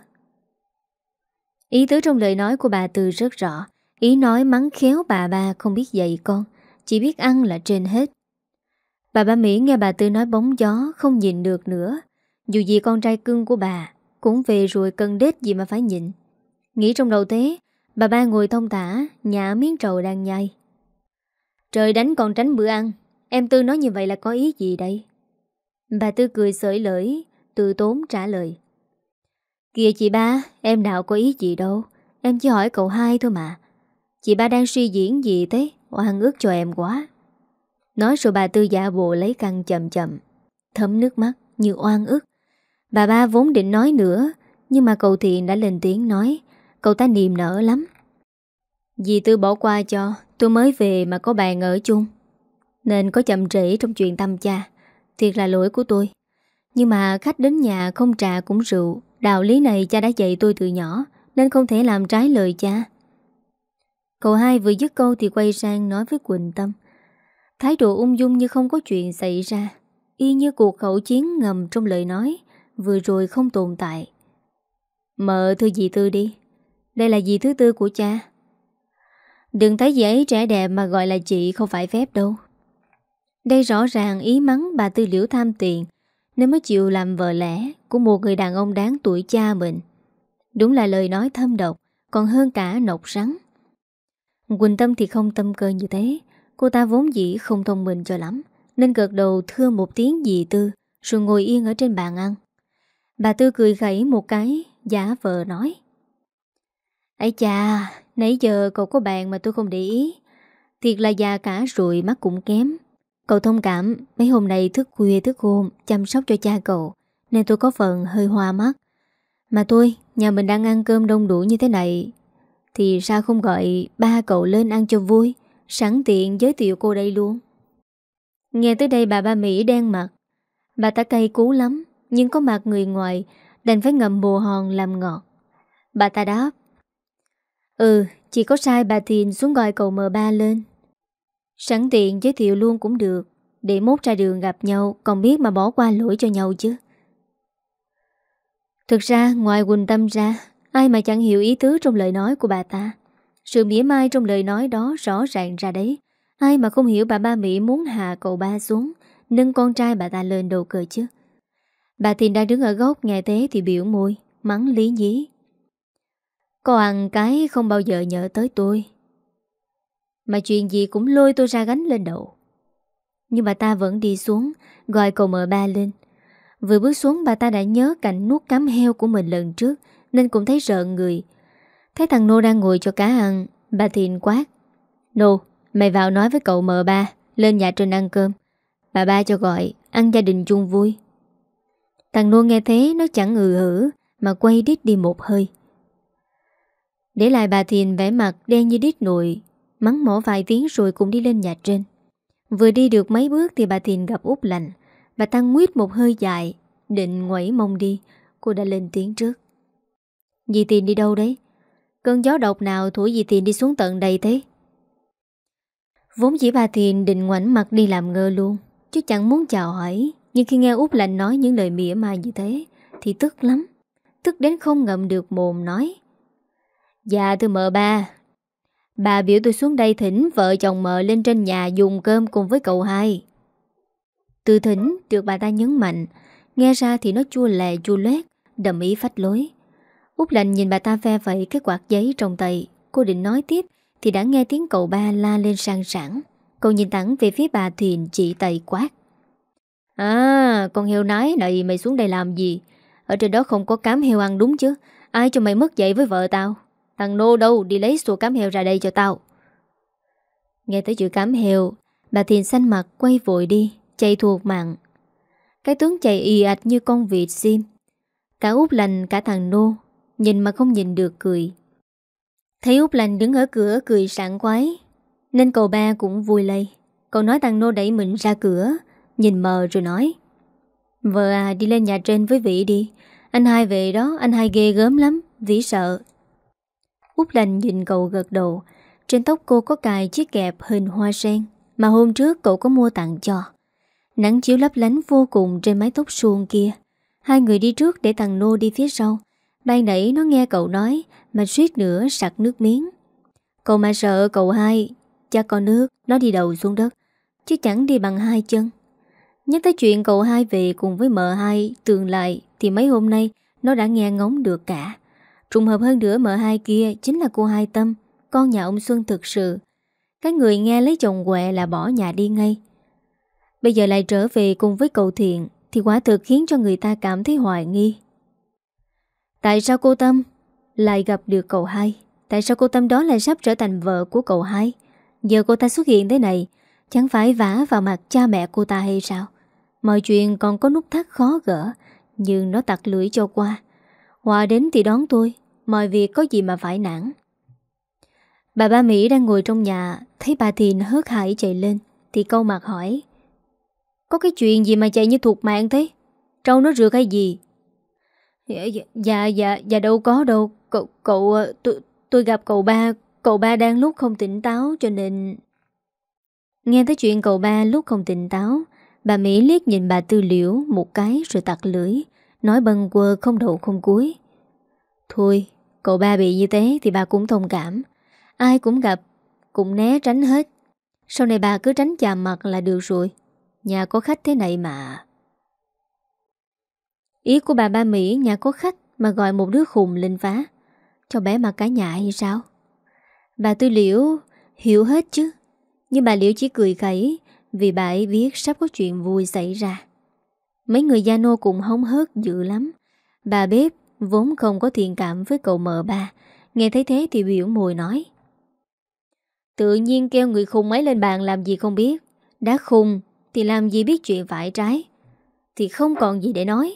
Ý tứ trong lời nói của bà Tư rất rõ. Ý nói mắng khéo bà ba không biết dạy con, chỉ biết ăn là trên hết. Bà ba Mỹ nghe bà Tư nói bóng gió không nhìn được nữa. Dù gì con trai cưng của bà cũng về rồi, cần đết gì mà phải nhịn. Nghĩ trong đầu thế, bà ba ngồi thong thả nhả miếng trầu đang nhai. Trời đánh còn tránh bữa ăn, em Tư nói như vậy là có ý gì đây? Bà Tư cười xởi lởi, từ tốn trả lời: Kìa chị ba, em nào có ý gì đâu, em chỉ hỏi cậu hai thôi mà. Chị ba đang suy diễn gì thế, oan ức cho em quá. Nói rồi bà Tư giả bộ lấy khăn chậm chậm thấm nước mắt như oan ức. Bà ba vốn định nói nữa, nhưng mà cậu Thiện đã lên tiếng nói. Cậu ta niềm nở lắm: Dì Tư bỏ qua cho, tôi mới về mà có bạn ở chung, nên có chậm trễ trong chuyện thăm cha. Thiệt là lỗi của tôi. Nhưng mà khách đến nhà không trà cũng rượu, đạo lý này cha đã dạy tôi từ nhỏ, nên không thể làm trái lời cha. Cậu hai vừa dứt câu thì quay sang nói với Quỳnh Tâm, thái độ ung dung như không có chuyện xảy ra, y như cuộc khẩu chiến ngầm trong lời nói vừa rồi không tồn tại. Mợ thưa dì Tư đi, đây là dì thứ tư của cha. Đừng thấy dì ấy trẻ đẹp mà gọi là chị không phải phép đâu. Đây rõ ràng ý mắng bà Tư Liễu tham tiền, nên mới chịu làm vợ lẽ của một người đàn ông đáng tuổi cha mình. Đúng là lời nói thâm độc, còn hơn cả nọc rắn. Quỳnh Tâm thì không tâm cơ như thế. Cô ta vốn dĩ không thông minh cho lắm, nên gật đầu thưa một tiếng dì Tư, rồi ngồi yên ở trên bàn ăn. Bà Tư cười khẩy một cái, giả vờ nói: Ấy chà, nãy giờ cậu có bạn mà tôi không để ý. Thiệt là già cả rồi, mắt cũng kém. Cậu thông cảm, mấy hôm nay thức khuya thức hôm chăm sóc cho cha cậu, nên tôi có phần hơi hoa mắt. Mà tôi, nhà mình đang ăn cơm đông đủ như thế này, thì sao không gọi ba cậu lên ăn cho vui, sẵn tiện giới thiệu cô đây luôn. Nghe tới đây bà ba Mỹ đen mặt. Bà ta cay cú lắm, nhưng có mặt người ngoài đành phải ngậm bồ hòn làm ngọt. Bà ta đáp: Ừ, chỉ có sai bà Thiền xuống gọi cậu mờ ba lên, sẵn tiện giới thiệu luôn cũng được, để mốt ra đường gặp nhau còn biết mà bỏ qua lỗi cho nhau chứ. Thực ra ngoài Quỳnh Tâm ra, ai mà chẳng hiểu ý tứ trong lời nói của bà ta. Sự mỉa mai trong lời nói đó rõ ràng ra đấy. Ai mà không hiểu bà ba Mỹ muốn hạ cậu ba xuống, nâng con trai bà ta lên đầu cờ chứ. Bà Thiền đang đứng ở góc nghe thế thì biểu môi, mắng lý nhí: Có ăn cái không bao giờ nhớ tới tôi, mà chuyện gì cũng lôi tôi ra gánh lên đầu. Nhưng bà ta vẫn đi xuống, gọi cậu mợ ba lên. Vừa bước xuống bà ta đã nhớ cảnh nuốt cám heo của mình lần trước, nên cũng thấy rợn người. Thấy thằng Nô đang ngồi cho cá ăn, bà Thiền quát: Nô, mày vào nói với cậu mợ ba lên nhà trên ăn cơm. Bà ba cho gọi, ăn gia đình chung vui. Thằng Nô nghe thế nó chẳng ngừ hử, mà quay đít đi một hơi. Để lại bà Thiền vẻ mặt đen như đít nồi, mắng mỏ vài tiếng rồi cũng đi lên nhà trên. Vừa đi được mấy bước thì bà Thiền gặp Út Lành. Bà ta nguyết một hơi dài, định ngoẩy mông đi. Cô đã lên tiếng trước: Dì Thiền đi đâu đấy? Cơn gió độc nào thổi dì Thiền đi xuống tận đây thế? Vốn chỉ bà Thiền định ngoảnh mặt đi làm ngơ luôn, chứ chẳng muốn chào hỏi. Nhưng khi nghe Út Lành nói những lời mỉa mai như thế thì tức lắm. Tức đến không ngậm được mồm nói: Dạ thưa mợ ba, bà biểu tôi xuống đây thỉnh vợ chồng mợ lên trên nhà dùng cơm cùng với cậu hai. Từ thỉnh được bà ta nhấn mạnh, nghe ra thì nó chua lè chua loét, đầm ý phách lối. Út Lành nhìn bà ta phe vẫy cái quạt giấy trong tay. Cô định nói tiếp thì đã nghe tiếng cậu ba la lên sang sảng. Cậu nhìn thẳng về phía bà Thuyền, chỉ tay quát: À, con heo nái này mày xuống đây làm gì? Ở trên đó không có cám heo ăn đúng chứ? Ai cho mày mất dạy với vợ tao? Thằng Nô đâu, đi lấy xô cám heo ra đây cho tao. Nghe tới chữ cám heo, bà Thiền xanh mặt quay vội đi, chạy thuộc mạng. Cái tướng chạy ì ạch như con vịt xiêm. Cả Út Lành cả thằng Nô nhìn mà không nhìn được cười. Thấy Út Lành đứng ở cửa cười sảng khoái, nên cậu ba cũng vui lây. Cậu nói thằng Nô đẩy mình ra cửa, nhìn mờ rồi nói: Vợ à, đi lên nhà trên với Vĩ đi. Anh hai về đó, anh hai ghê gớm lắm, Vĩ sợ. Út Lành nhìn cậu gật đầu. Trên tóc cô có cài chiếc kẹp hình hoa sen mà hôm trước cậu có mua tặng cho. Nắng chiếu lấp lánh vô cùng trên mái tóc suông kia. Hai người đi trước để thằng Nô đi phía sau. Ban nãy nó nghe cậu nói mà suýt nữa sặc nước miếng. Cậu mà sợ cậu hai chắc con nước nó đi đầu xuống đất, chứ chẳng đi bằng hai chân. Nhắc tới chuyện cậu hai về cùng với mợ hai tường lại thì mấy hôm nay nó đã nghe ngóng được cả. Trùng hợp hơn nữa, mợ hai kia chính là cô Hai Tâm, con nhà ông Xuân thực sự. Các người nghe lấy chồng quẹ là bỏ nhà đi ngay. Bây giờ lại trở về cùng với cậu Thiện thì quả thực khiến cho người ta cảm thấy hoài nghi. Tại sao cô Tâm lại gặp được cậu hai? Tại sao cô Tâm đó lại sắp trở thành vợ của cậu hai? Giờ cô ta xuất hiện thế này, chẳng phải vả vào mặt cha mẹ cô ta hay sao? Mọi chuyện còn có nút thắt khó gỡ, nhưng nó tặc lưỡi cho qua. Hòa đến thì đón tôi, mọi việc có gì mà phải nản. Bà ba Mỹ đang ngồi trong nhà, thấy bà Thìn hớt hải chạy lên thì câu mặt hỏi: Có cái chuyện gì mà chạy như thuộc mạng thế? Trâu nó rượt hay gì? Dạ, dạ, dạ, dạ đâu có đâu. Cậu, cậu, tôi, tôi gặp cậu ba, cậu ba đang lúc không tỉnh táo cho nên... Nghe tới chuyện cậu ba lúc không tỉnh táo, bà Mỹ liếc nhìn bà Tư Liễu một cái rồi tặc lưỡi, nói bâng quơ không đầu không cuối. Thôi, cậu ba bị như thế thì bà cũng thông cảm. Ai cũng gặp, cũng né tránh hết. Sau này bà cứ tránh chạm mặt là được rồi. Nhà có khách thế này mà. Ý của bà ba Mỹ nhà có khách mà gọi một đứa khùng lên phá, cho bé mặt cả nhà hay sao? Bà Tư Liễu hiểu hết chứ. Nhưng bà Liễu chỉ cười khẩy vì bà ấy biết sắp có chuyện vui xảy ra. Mấy người gia nô cũng hóng hớt dữ lắm. Bà bếp vốn không có thiện cảm với cậu mợ ba, nghe thấy thế thì biểu môi nói: Tự nhiên kêu người khùng ấy lên bàn làm gì không biết. Đã khùng thì làm gì biết chuyện phải trái, thì không còn gì để nói.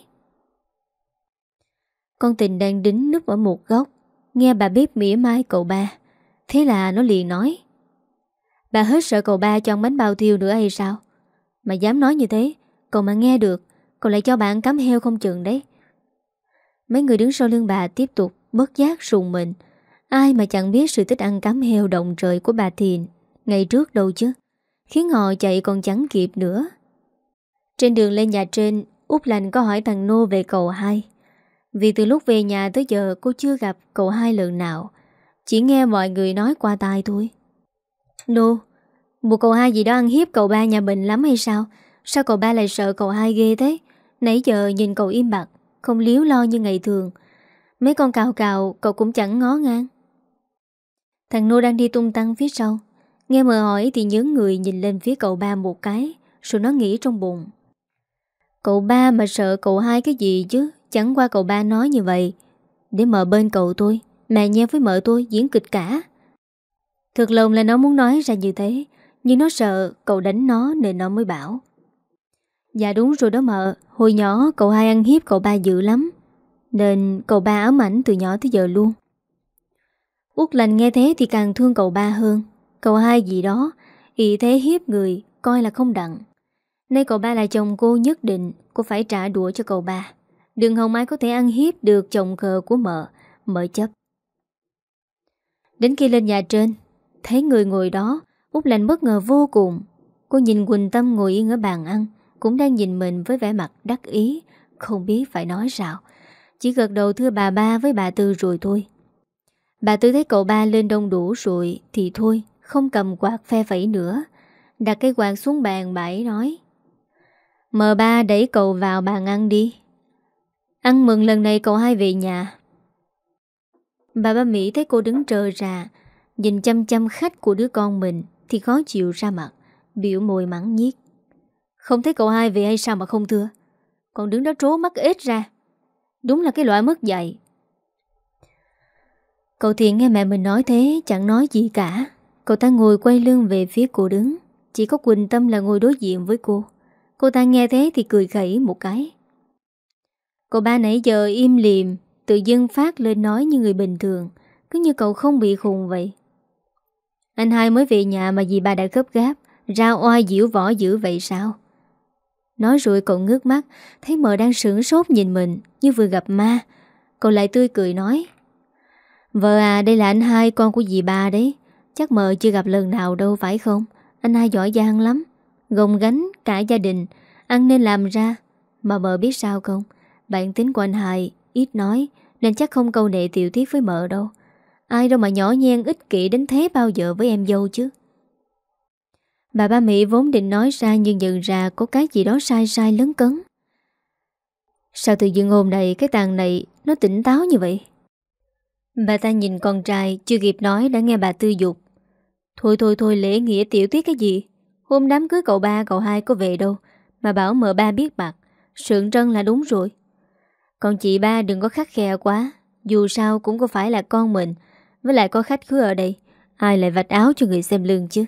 Con Tình đang đính núp ở một góc, nghe bà bếp mỉa mai cậu ba. Thế là nó liền nói: Bà hết sợ cậu ba cho ăn bánh bao thiêu nữa hay sao? Mà dám nói như thế, cậu mà nghe được, cậu lại cho bà ăn cắm heo không chừng đấy. Mấy người đứng sau lưng bà tiếp tục bất giác rùng mình. Ai mà chẳng biết sự thích ăn cắm heo động trời của bà Thìn ngày trước đâu chứ, khiến họ chạy còn chẳng kịp nữa. Trên đường lên nhà trên, Út Lành có hỏi thằng Nô về cậu hai. Vì từ lúc về nhà tới giờ cô chưa gặp cậu hai lần nào, chỉ nghe mọi người nói qua tai thôi. Nô, một cậu hai gì đó ăn hiếp cậu ba nhà mình lắm hay sao? Sao cậu ba lại sợ cậu hai ghê thế? Nãy giờ nhìn cậu im bặt, không líu lo như ngày thường. Mấy con cào cào cậu cũng chẳng ngó ngang. Thằng Nô đang đi tung tăng phía sau, nghe mờ hỏi thì nhớ người nhìn lên phía cậu ba một cái, rồi nó nghĩ trong bụng: Cậu ba mà sợ cậu hai cái gì chứ? Chẳng qua cậu ba nói như vậy để mợ bên cậu tôi, mẹ nhe với mợ tôi diễn kịch cả. Thực lòng là nó muốn nói ra như thế, nhưng nó sợ cậu đánh nó nên nó mới bảo: Dạ đúng rồi đó mợ, hồi nhỏ cậu hai ăn hiếp cậu ba dữ lắm, nên cậu ba ám ảnh từ nhỏ tới giờ luôn. Út Lành nghe thế thì càng thương cậu ba hơn. Cậu hai gì đó ý thế hiếp người, coi là không đặng. Nay cậu ba là chồng cô, nhất định cô phải trả đũa cho cậu ba. Đừng hòng ai có thể ăn hiếp được chồng khờ của mợ, mợ chấp. Đến khi lên nhà trên, thấy người ngồi đó, Út Lành bất ngờ vô cùng. Cô nhìn Quỳnh Tâm ngồi yên ở bàn ăn, cũng đang nhìn mình với vẻ mặt đắc ý, không biết phải nói sao. Chỉ gật đầu thưa bà ba với bà Tư rồi thôi. Bà Tư thấy cậu ba lên đông đủ rồi thì thôi, không cầm quạt phe phẩy nữa. Đặt cái quạt xuống bàn, bà ấy nói: Mờ ba đẩy cậu vào bàn ăn đi. Ăn mừng lần này cậu hai về nhà. Bà ba Mỹ thấy cô đứng trơ ra, nhìn chăm chăm khách của đứa con mình thì khó chịu ra mặt, biểu môi mắng nhiếc: Không thấy cậu hai về hay sao mà không thưa? Còn đứng đó trố mắt ếch ra, đúng là cái loại mất dạy. Cậu Thiện nghe mẹ mình nói thế chẳng nói gì cả. Cậu ta ngồi quay lưng về phía cô đứng. Chỉ có Quỳnh Tâm là ngồi đối diện với cô. Cô ta nghe thế thì cười khẩy một cái. Cậu ba nãy giờ im lìm, tự dưng phát lên nói như người bình thường, Cứ như cậu không bị khùng vậy. Anh hai mới về nhà mà dì ba đã gấp gáp ra oai diễu võ dữ vậy sao? Nói rồi cậu ngước mắt, thấy mợ đang sửng sốt nhìn mình như vừa gặp ma. Cậu lại tươi cười nói: Vợ à, đây là anh hai, con của dì ba đấy. Chắc mợ chưa gặp lần nào đâu phải không? Anh hai giỏi giang lắm, gồng gánh cả gia đình, ăn nên làm ra. Mà mợ biết sao không? Bản tính của anh hai ít nói, nên chắc không câu nệ tiểu tiết với mợ đâu. Ai đâu mà nhỏ nhen ích kỷ đến thế bao giờ với em dâu chứ. Bà ba Mỹ vốn định nói ra, nhưng nhận ra có cái gì đó sai sai lấn cấn. Sao tự dưng hôm nay cái tàn này nó tỉnh táo như vậy? Bà ta nhìn con trai, chưa kịp nói đã nghe bà Tư dục: Thôi thôi thôi, lễ nghĩa tiểu tiết cái gì? Hôm đám cưới cậu ba cậu hai có về đâu mà bảo mợ ba biết mặt. Sượng trân là đúng rồi. Còn chị ba đừng có khắt khe quá, dù sao cũng có phải là con mình. Với lại có khách khứa ở đây, ai lại vạch áo cho người xem lưng chứ.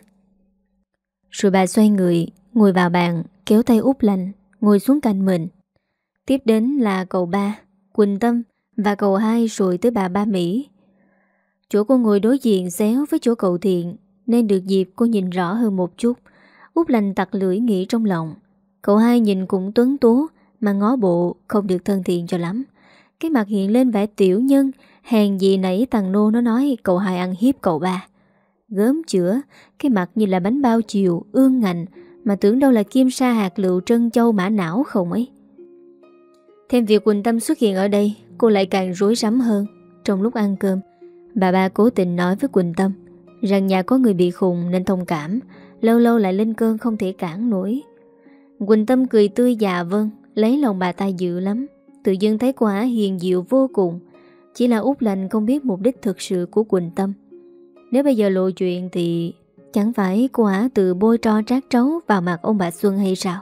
Rồi bà xoay người, ngồi vào bàn, kéo tay Út Lành ngồi xuống cạnh mình. Tiếp đến là cậu ba, Quỳnh Tâm và cậu hai, rồi tới bà ba Mỹ. Chỗ cô ngồi đối diện xéo với chỗ cậu Thiện, nên được dịp cô nhìn rõ hơn một chút. Út Lành tặc lưỡi nghĩ trong lòng. Cậu hai nhìn cũng tuấn tú, mà ngó bộ không được thân thiện cho lắm. Cái mặt hiện lên vẻ tiểu nhân, hèn gì nãy thằng Nô nó nói cậu hai ăn hiếp cậu ba. Gớm chữa, cái mặt như là bánh bao chiều, ương ngạnh, mà tưởng đâu là kim sa hạt lựu trân châu mã não không ấy. Thêm việc Quỳnh Tâm xuất hiện ở đây, cô lại càng rối rắm hơn. Trong lúc ăn cơm, bà ba cố tình nói với Quỳnh Tâm rằng nhà có người bị khùng nên thông cảm, lâu lâu lại lên cơn không thể cản nổi. Quỳnh Tâm cười tươi dạ vâng, lấy lòng bà ta dữ lắm. Tự dưng thấy cô ả hiền diệu vô cùng. Chỉ là Út Lành không biết mục đích thực sự của Quỳnh Tâm. Nếu bây giờ lộ chuyện thì chẳng phải cô ả tự bôi tro trát trấu vào mặt ông bà Xuân hay sao?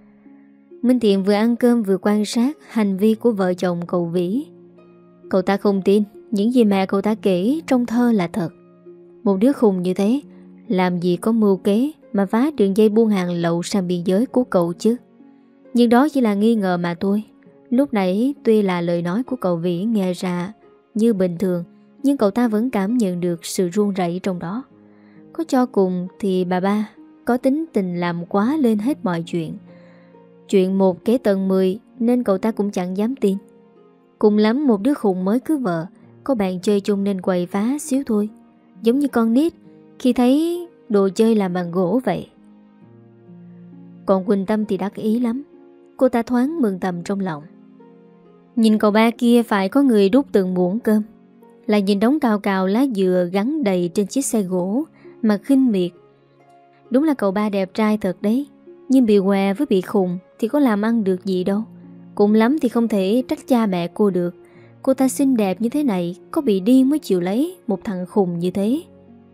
Minh Thiện vừa ăn cơm vừa quan sát hành vi của vợ chồng cậu Vĩ. Cậu ta không tin những gì mẹ cậu ta kể trong thơ là thật. Một đứa khùng như thế làm gì có mưu kế mà phá đường dây buôn hàng lậu sang biên giới của cậu chứ. Nhưng đó chỉ là nghi ngờ mà thôi. Lúc nãy tuy là lời nói của cậu Vĩ nghe ra như bình thường, nhưng cậu ta vẫn cảm nhận được sự run rẩy trong đó. Có cho cùng thì bà ba có tính tình làm quá lên hết mọi chuyện. Chuyện một kế tận mười nên cậu ta cũng chẳng dám tin. Cùng lắm một đứa khùng mới cưới vợ, có bạn chơi chung nên quậy phá xíu thôi. Giống như con nít khi thấy đồ chơi làm bằng gỗ vậy. Còn Quỳnh Tâm thì đắc ý lắm. Cô ta thoáng mừng thầm trong lòng. Nhìn cậu ba kia phải có người đút từng muỗng cơm, lại nhìn đống cào cào lá dừa gắn đầy trên chiếc xe gỗ mà khinh miệt. Đúng là cậu ba đẹp trai thật đấy, nhưng bị què với bị khùng thì có làm ăn được gì đâu. Cũng lắm thì không thể trách cha mẹ cô được. Cô ta xinh đẹp như thế này, có bị điên mới chịu lấy một thằng khùng như thế.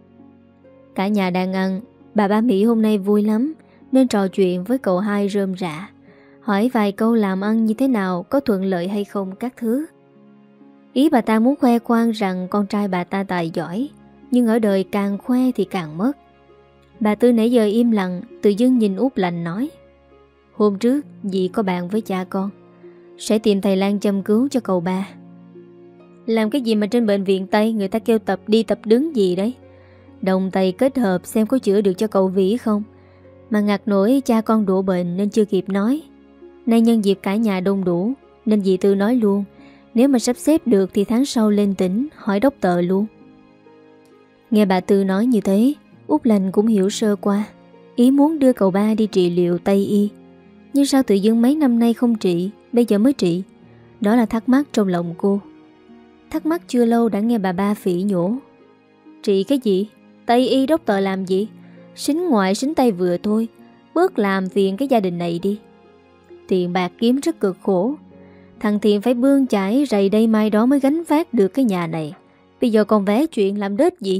Cả nhà đang ăn, bà ba Mỹ hôm nay vui lắm nên trò chuyện với cậu hai rơm rạ, hỏi vài câu làm ăn như thế nào, có thuận lợi hay không các thứ. Ý bà ta muốn khoe khoang rằng con trai bà ta tài giỏi, nhưng ở đời càng khoe thì càng mất. Bà Tư nãy giờ im lặng, tự dưng nhìn Út Lành nói: Hôm trước dì có bàn với cha con sẽ tìm thầy lang châm cứu cho cậu ba. Làm cái gì mà trên bệnh viện Tây người ta kêu tập đi tập đứng gì đấy. Đồng Tây kết hợp xem có chữa được cho cậu Vĩ không. Mà ngặt nổi cha con đổ bệnh nên chưa kịp nói. Nay nhân dịp cả nhà đông đủ nên dì Tư nói luôn, nếu mà sắp xếp được thì tháng sau lên tỉnh hỏi đốc tờ luôn. Nghe bà Tư nói như thế, Út Lành cũng hiểu sơ qua. Ý muốn đưa cậu ba đi trị liệu Tây y. Nhưng sao tự dưng mấy năm nay không trị, bây giờ mới trị? Đó là thắc mắc trong lòng cô. Thắc mắc chưa lâu đã nghe bà ba phỉ nhổ: Trị cái gì? Tây y đốc tờ làm gì? Sính ngoại sính Tây vừa thôi. Bớt làm phiền cái gia đình này đi. Tiền bạc kiếm rất cực khổ. Thằng Thiện phải bươn chải rầy đây mai đó mới gánh vác được cái nhà này. Bây giờ còn vẽ chuyện làm đết gì?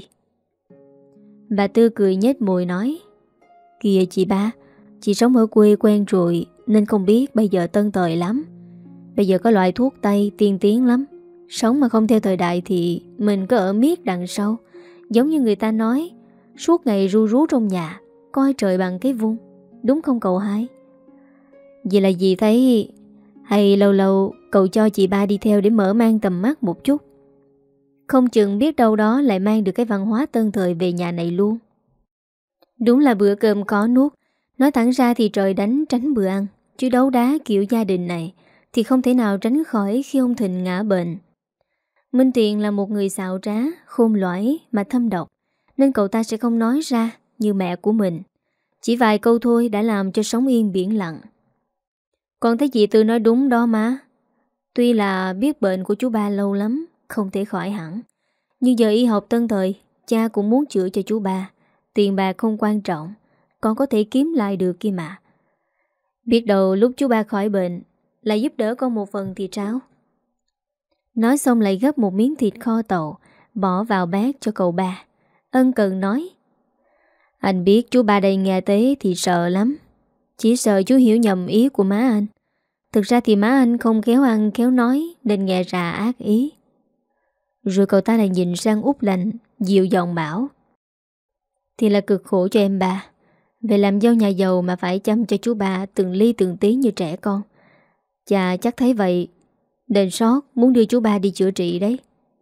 Bà Tư cười nhếch môi nói: Kìa chị ba, chị sống ở quê quen rồi nên không biết bây giờ tân thời lắm. Bây giờ có loại thuốc Tây tiên tiến lắm. Sống mà không theo thời đại thì mình cứ ở miết đằng sau. Giống như người ta nói, suốt ngày ru rú trong nhà, coi trời bằng cái vung. Đúng không cậu hai? Vậy là dì thấy hay lâu lâu cậu cho chị ba đi theo để mở mang tầm mắt một chút? Không chừng biết đâu đó lại mang được cái văn hóa tân thời về nhà này luôn. Đúng là bữa cơm có nuốt. Nói thẳng ra thì trời đánh tránh bữa ăn, chứ đấu đá kiểu gia đình này thì không thể nào tránh khỏi khi ông Thịnh ngã bệnh. Minh Tiền là một người xạo trá, khôn lõi mà thâm độc, nên cậu ta sẽ không nói ra như mẹ của mình. Chỉ vài câu thôi đã làm cho sóng yên biển lặng. Con thấy chị Tư nói đúng đó má. Tuy là biết bệnh của chú ba lâu lắm, không thể khỏi hẳn, nhưng giờ y học tân thời, cha cũng muốn chữa cho chú ba. Tiền bạc không quan trọng, con có thể kiếm lại được kia mà. Biết đâu lúc chú ba khỏi bệnh lại giúp đỡ con một phần thì sao? Nói xong lại gấp một miếng thịt kho tàu bỏ vào bát cho cậu ba. Ân cần nói: Anh biết chú ba đây nghe thế thì sợ lắm. Chỉ sợ chú hiểu nhầm ý của má anh. Thực ra thì má anh không khéo ăn khéo nói, nên nghe ra ác ý. Rồi cậu ta lại nhìn sang Út Lành, dịu giọng bảo: Thì là cực khổ cho em bà. Về làm dâu nhà giàu mà phải chăm cho chú ba từng ly từng tí như trẻ con. Chà chắc thấy vậy đền sót muốn đưa chú ba đi chữa trị đấy.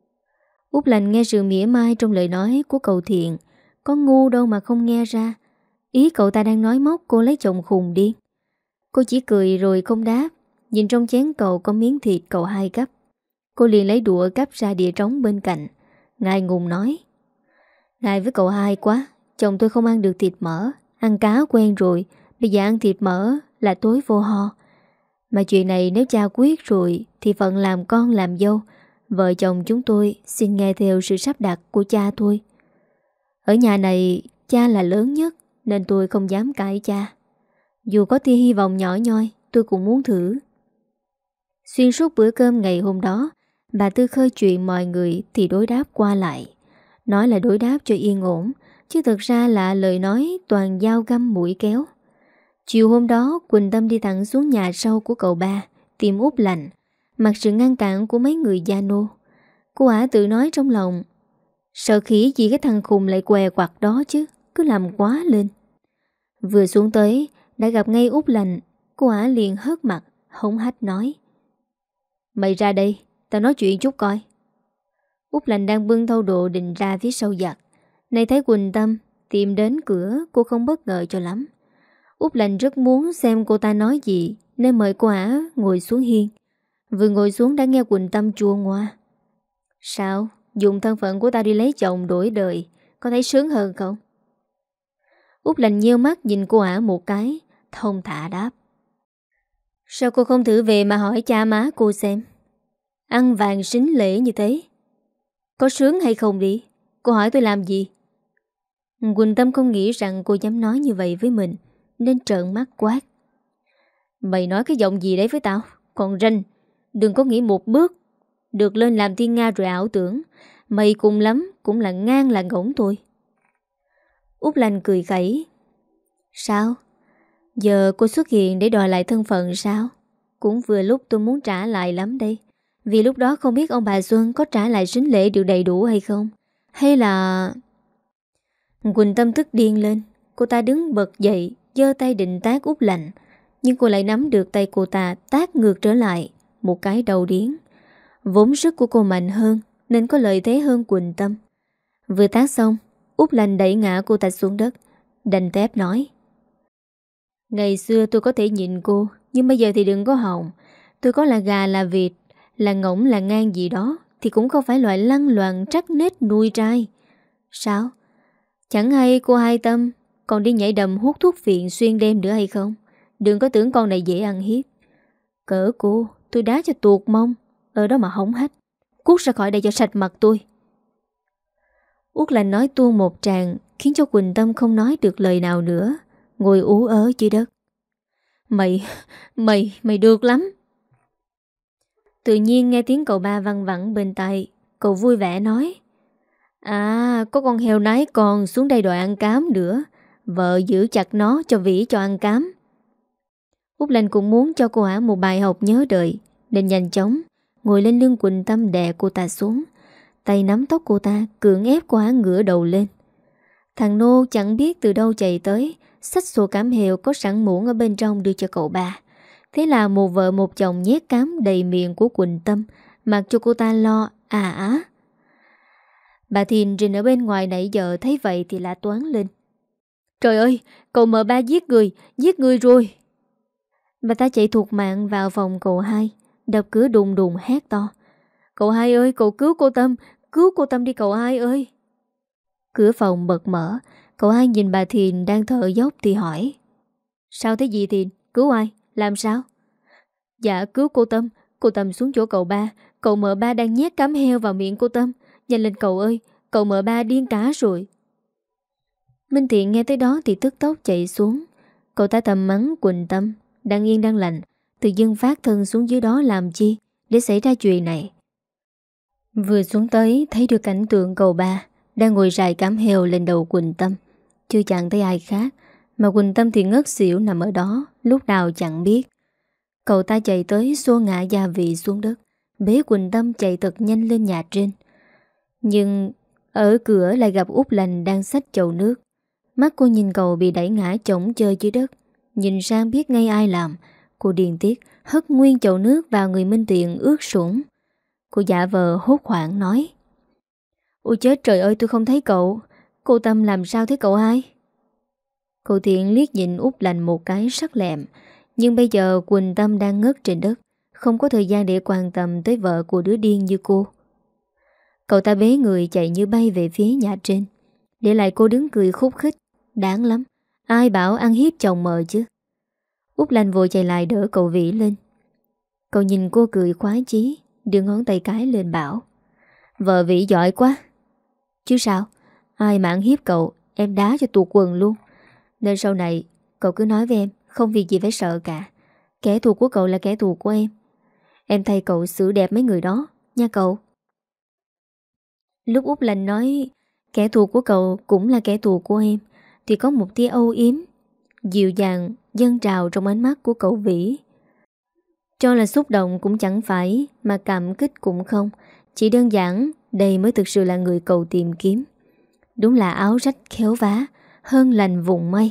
Út Lành nghe sự mỉa mai trong lời nói của cậu Thiện. Có ngu đâu mà không nghe ra. Ý cậu ta đang nói móc cô lấy chồng khùng điên. Cô chỉ cười rồi không đáp. Nhìn trong chén cậu có miếng thịt cậu hai gắp. Cô liền lấy đũa gắp ra đĩa trống bên cạnh. Ngài ngùng nói: Ngài với cậu hai quá. Chồng tôi không ăn được thịt mỡ, ăn cá quen rồi, bây giờ ăn thịt mỡ là tối vô ho. Mà chuyện này nếu cha quyết rồi thì phận làm con làm dâu, vợ chồng chúng tôi xin nghe theo sự sắp đặt của cha thôi. Ở nhà này cha là lớn nhất, nên tôi không dám cãi cha. Dù có tia hy vọng nhỏ nhoi, tôi cũng muốn thử. Xuyên suốt bữa cơm ngày hôm đó, bà Tư khơi chuyện mọi người thì đối đáp qua lại. Nói là đối đáp cho yên ổn, chứ thực ra là lời nói toàn dao găm mũi kéo. Chiều hôm đó, Quỳnh Tâm đi thẳng xuống nhà sau của cậu ba, tìm Út Lành, mặc sự ngăn cản của mấy người gia nô. Cô ả tự nói trong lòng: Sợ khỉ gì cái thằng khùng lại què quặt đó chứ, cứ làm quá lên. Vừa xuống tới, đã gặp ngay Út Lành. Cô ả liền hớt mặt, hống hách nói: Mày ra đây, tao nói chuyện chút coi. Út Lành đang bưng thau đồ định ra phía sau giặt. Này thấy Quỳnh Tâm tìm đến cửa, cô không bất ngờ cho lắm. Út Lành rất muốn xem cô ta nói gì, nên mời cô ả ngồi xuống hiên. Vừa ngồi xuống đã nghe Quỳnh Tâm chua ngoa: Sao? Dùng thân phận của ta đi lấy chồng đổi đời, có thấy sướng hơn không? Út Lành nheo mắt nhìn cô ả một cái, thông thả đáp: Sao cô không thử về mà hỏi cha má cô xem? Ăn vàng sính lễ như thế, có sướng hay không đi? Cô hỏi tôi làm gì? Quỳnh Tâm không nghĩ rằng cô dám nói như vậy với mình, nên trợn mắt quát: Mày nói cái giọng gì đấy với tao? Còn ranh, đừng có nghĩ một bước được lên làm thiên nga rồi ảo tưởng. Mày cùng lắm cũng là ngang là ngỗng thôi. Út Lành cười khẩy: Sao? Giờ cô xuất hiện để đòi lại thân phận sao? Cũng vừa lúc tôi muốn trả lại lắm đây. Vì lúc đó không biết ông bà Xuân có trả lại sính lễ được đầy đủ hay không. Hay là... Quỳnh Tâm tức điên lên. Cô ta đứng bật dậy, giơ tay định tát Út Lành, nhưng cô lại nắm được tay cô ta tát ngược trở lại, một cái đầu điếng. Vốn sức của cô mạnh hơn nên có lợi thế hơn Quỳnh Tâm. Vừa tát xong, Út Lành đẩy ngã cô ta xuống đất, đành thép nói: Ngày xưa tôi có thể nhịn cô, nhưng bây giờ thì đừng có hòng. Tôi có là gà là vịt, là ngỗng là ngang gì đó, thì cũng không phải loại lăng loàn trắc nết nuôi trai. Sao? Chẳng hay cô hai Tâm còn đi nhảy đầm hút thuốc phiện xuyên đêm nữa hay không? Đừng có tưởng con này dễ ăn hiếp. Cỡ cô, tôi đá cho tuột mông ở đó mà hống hách. Cút ra khỏi đây cho sạch mặt tôi. Út Lành nói tuôn một tràng, khiến cho Quỳnh Tâm không nói được lời nào nữa, ngồi ú ớ dưới đất. Mày, mày, mày được lắm. Tự nhiên nghe tiếng cậu ba văng vẳng bên tai, cậu vui vẻ nói: À, có con heo nái con xuống đây đòi ăn cám nữa. Vợ giữ chặt nó cho vỉ cho ăn cám. Út Lành cũng muốn cho cô ả một bài học nhớ đời, nên nhanh chóng ngồi lên lưng Quỳnh Tâm đè cô ta xuống, tay nắm tóc cô ta cưỡng ép cô ả ngửa đầu lên. Thằng nô chẳng biết từ đâu chạy tới, xách xô cám heo có sẵn muỗng ở bên trong đưa cho cậu ba. Thế là một vợ một chồng nhét cám đầy miệng của Quỳnh Tâm, mặc cho cô ta lo à á. Bà Thìn rình ở bên ngoài nãy giờ thấy vậy thì la toáng lên. Trời ơi, cậu mờ ba giết người, giết người rồi. Bà ta chạy thục mạng vào phòng cậu hai, đập cửa đùng đùng hét to. Cậu hai ơi, cậu cứu cô Tâm, cứu cô Tâm đi cậu hai ơi. Cửa phòng bật mở, cậu hai nhìn bà Thìn đang thở dốc thì hỏi. Sao thế gì Thìn, cứu ai, làm sao? Dạ cứu cô Tâm, cô Tâm xuống chỗ cậu ba, cậu mợ ba đang nhét cắm heo vào miệng cô Tâm. Nhanh lên cậu ơi, cậu mợ ba điên cá rồi. Minh Thiện nghe tới đó thì tức tốc chạy xuống. Cậu ta thầm mắng Quỳnh Tâm đang yên đang lành, tự dưng phát thân xuống dưới đó làm chi để xảy ra chuyện này. Vừa xuống tới thấy được cảnh tượng cậu ba đang ngồi rải cám heo lên đầu Quỳnh Tâm. Chưa chẳng thấy ai khác, mà Quỳnh Tâm thì ngất xỉu nằm ở đó, lúc nào chẳng biết. Cậu ta chạy tới xô ngã gia vị xuống đất, bế Quỳnh Tâm chạy thật nhanh lên nhà trên. Nhưng ở cửa lại gặp Út Lành đang xách chậu nước. Mắt cô nhìn cậu bị đẩy ngã chổng chơi dưới đất, nhìn sang biết ngay ai làm. Cô điên tiết hất nguyên chậu nước vào người Minh Thiện ướt sũng. Cô giả vờ hốt hoảng nói. Ôi chết trời ơi, tôi không thấy cậu. Cô Tâm làm sao thấy cậu hai? Cô Thiện liếc nhìn Út Lành một cái sắc lẹm. Nhưng bây giờ Quỳnh Tâm đang ngất trên đất, không có thời gian để quan tâm tới vợ của đứa điên như cô. Cậu ta bế người chạy như bay về phía nhà trên, để lại cô đứng cười khúc khích. Đáng lắm, ai bảo ăn hiếp chồng mờ chứ. Út Lành vội chạy lại đỡ cậu Vĩ lên. Cậu nhìn cô cười khoái chí, đưa ngón tay cái lên bảo. Vợ Vĩ giỏi quá. Chứ sao, ai mà ăn hiếp cậu, em đá cho tuột quần luôn. Nên sau này cậu cứ nói với em, không việc gì phải sợ cả. Kẻ thù của cậu là kẻ thù của em. Em thay cậu xử đẹp mấy người đó, nha cậu. Lúc Út Lành nói kẻ thù của cậu cũng là kẻ thù của em, thì có một tia âu yếm dịu dàng dâng trào trong ánh mắt của cậu Vĩ. Cho là xúc động cũng chẳng phải, mà cảm kích cũng không. Chỉ đơn giản đây mới thực sự là người cậu tìm kiếm. Đúng là áo rách khéo vá, hơn lành vùng mây.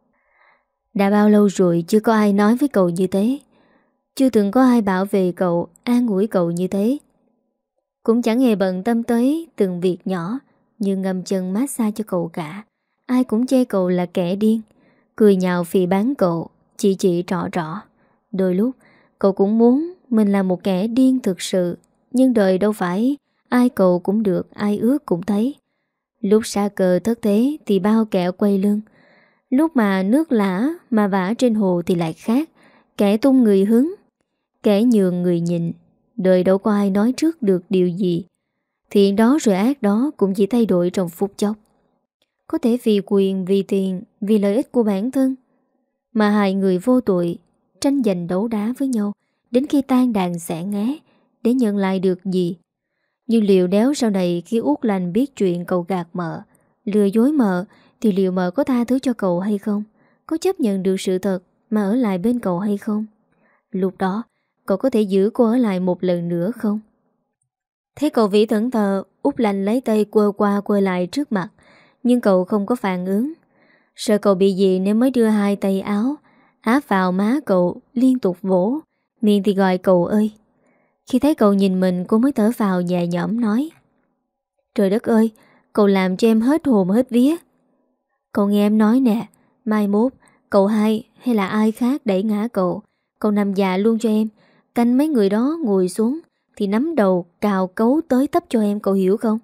Đã bao lâu rồi chưa có ai nói với cậu như thế. Chưa từng có ai bảo vệ cậu, an ủi cậu như thế. Cũng chẳng hề bận tâm tới từng việc nhỏ, như ngâm chân massage cho cậu cả. Ai cũng chê cậu là kẻ điên, cười nhạo phỉ báng cậu, chỉ chỉ trỏ trỏ. Đôi lúc cậu cũng muốn mình là một kẻ điên thực sự. Nhưng đời đâu phải ai cậu cũng được, ai ước cũng thấy. Lúc xa cờ thất thế thì bao kẻ quay lưng. Lúc mà nước lã mà vả trên hồ thì lại khác. Kẻ tung người hứng, kẻ nhường người nhịn. Đời đâu có ai nói trước được điều gì. Thiện đó rồi ác đó cũng chỉ thay đổi trong phút chốc. Có thể vì quyền, vì tiền, vì lợi ích của bản thân mà hai người vô tội tranh giành đấu đá với nhau đến khi tan đàn xẻ ngé để nhận lại được gì. Nhưng liệu đéo sau này khi Út Lành biết chuyện cậu gạt mợ, lừa dối mợ, thì liệu mợ có tha thứ cho cậu hay không? Có chấp nhận được sự thật mà ở lại bên cậu hay không? Lúc đó cậu có thể giữ cô ở lại một lần nữa không? Thấy cậu Vĩ thẫn thờ, Út Lành lấy tay quơ qua quơ lại trước mặt. Nhưng cậu không có phản ứng. Sợ cậu bị gì nên mới đưa hai tay áo áp vào má cậu liên tục vỗ, miệng thì gọi cậu ơi. Khi thấy cậu nhìn mình, cô mới thở vào nhẹ nhõm nói. Trời đất ơi, cậu làm cho em hết hồn hết vía. Cậu nghe em nói nè, mai mốt cậu hai hay là ai khác đẩy ngã cậu, cậu nằm già luôn cho em. Canh mấy người đó ngồi xuống thì nắm đầu cào cấu tới tấp cho em, cậu hiểu không?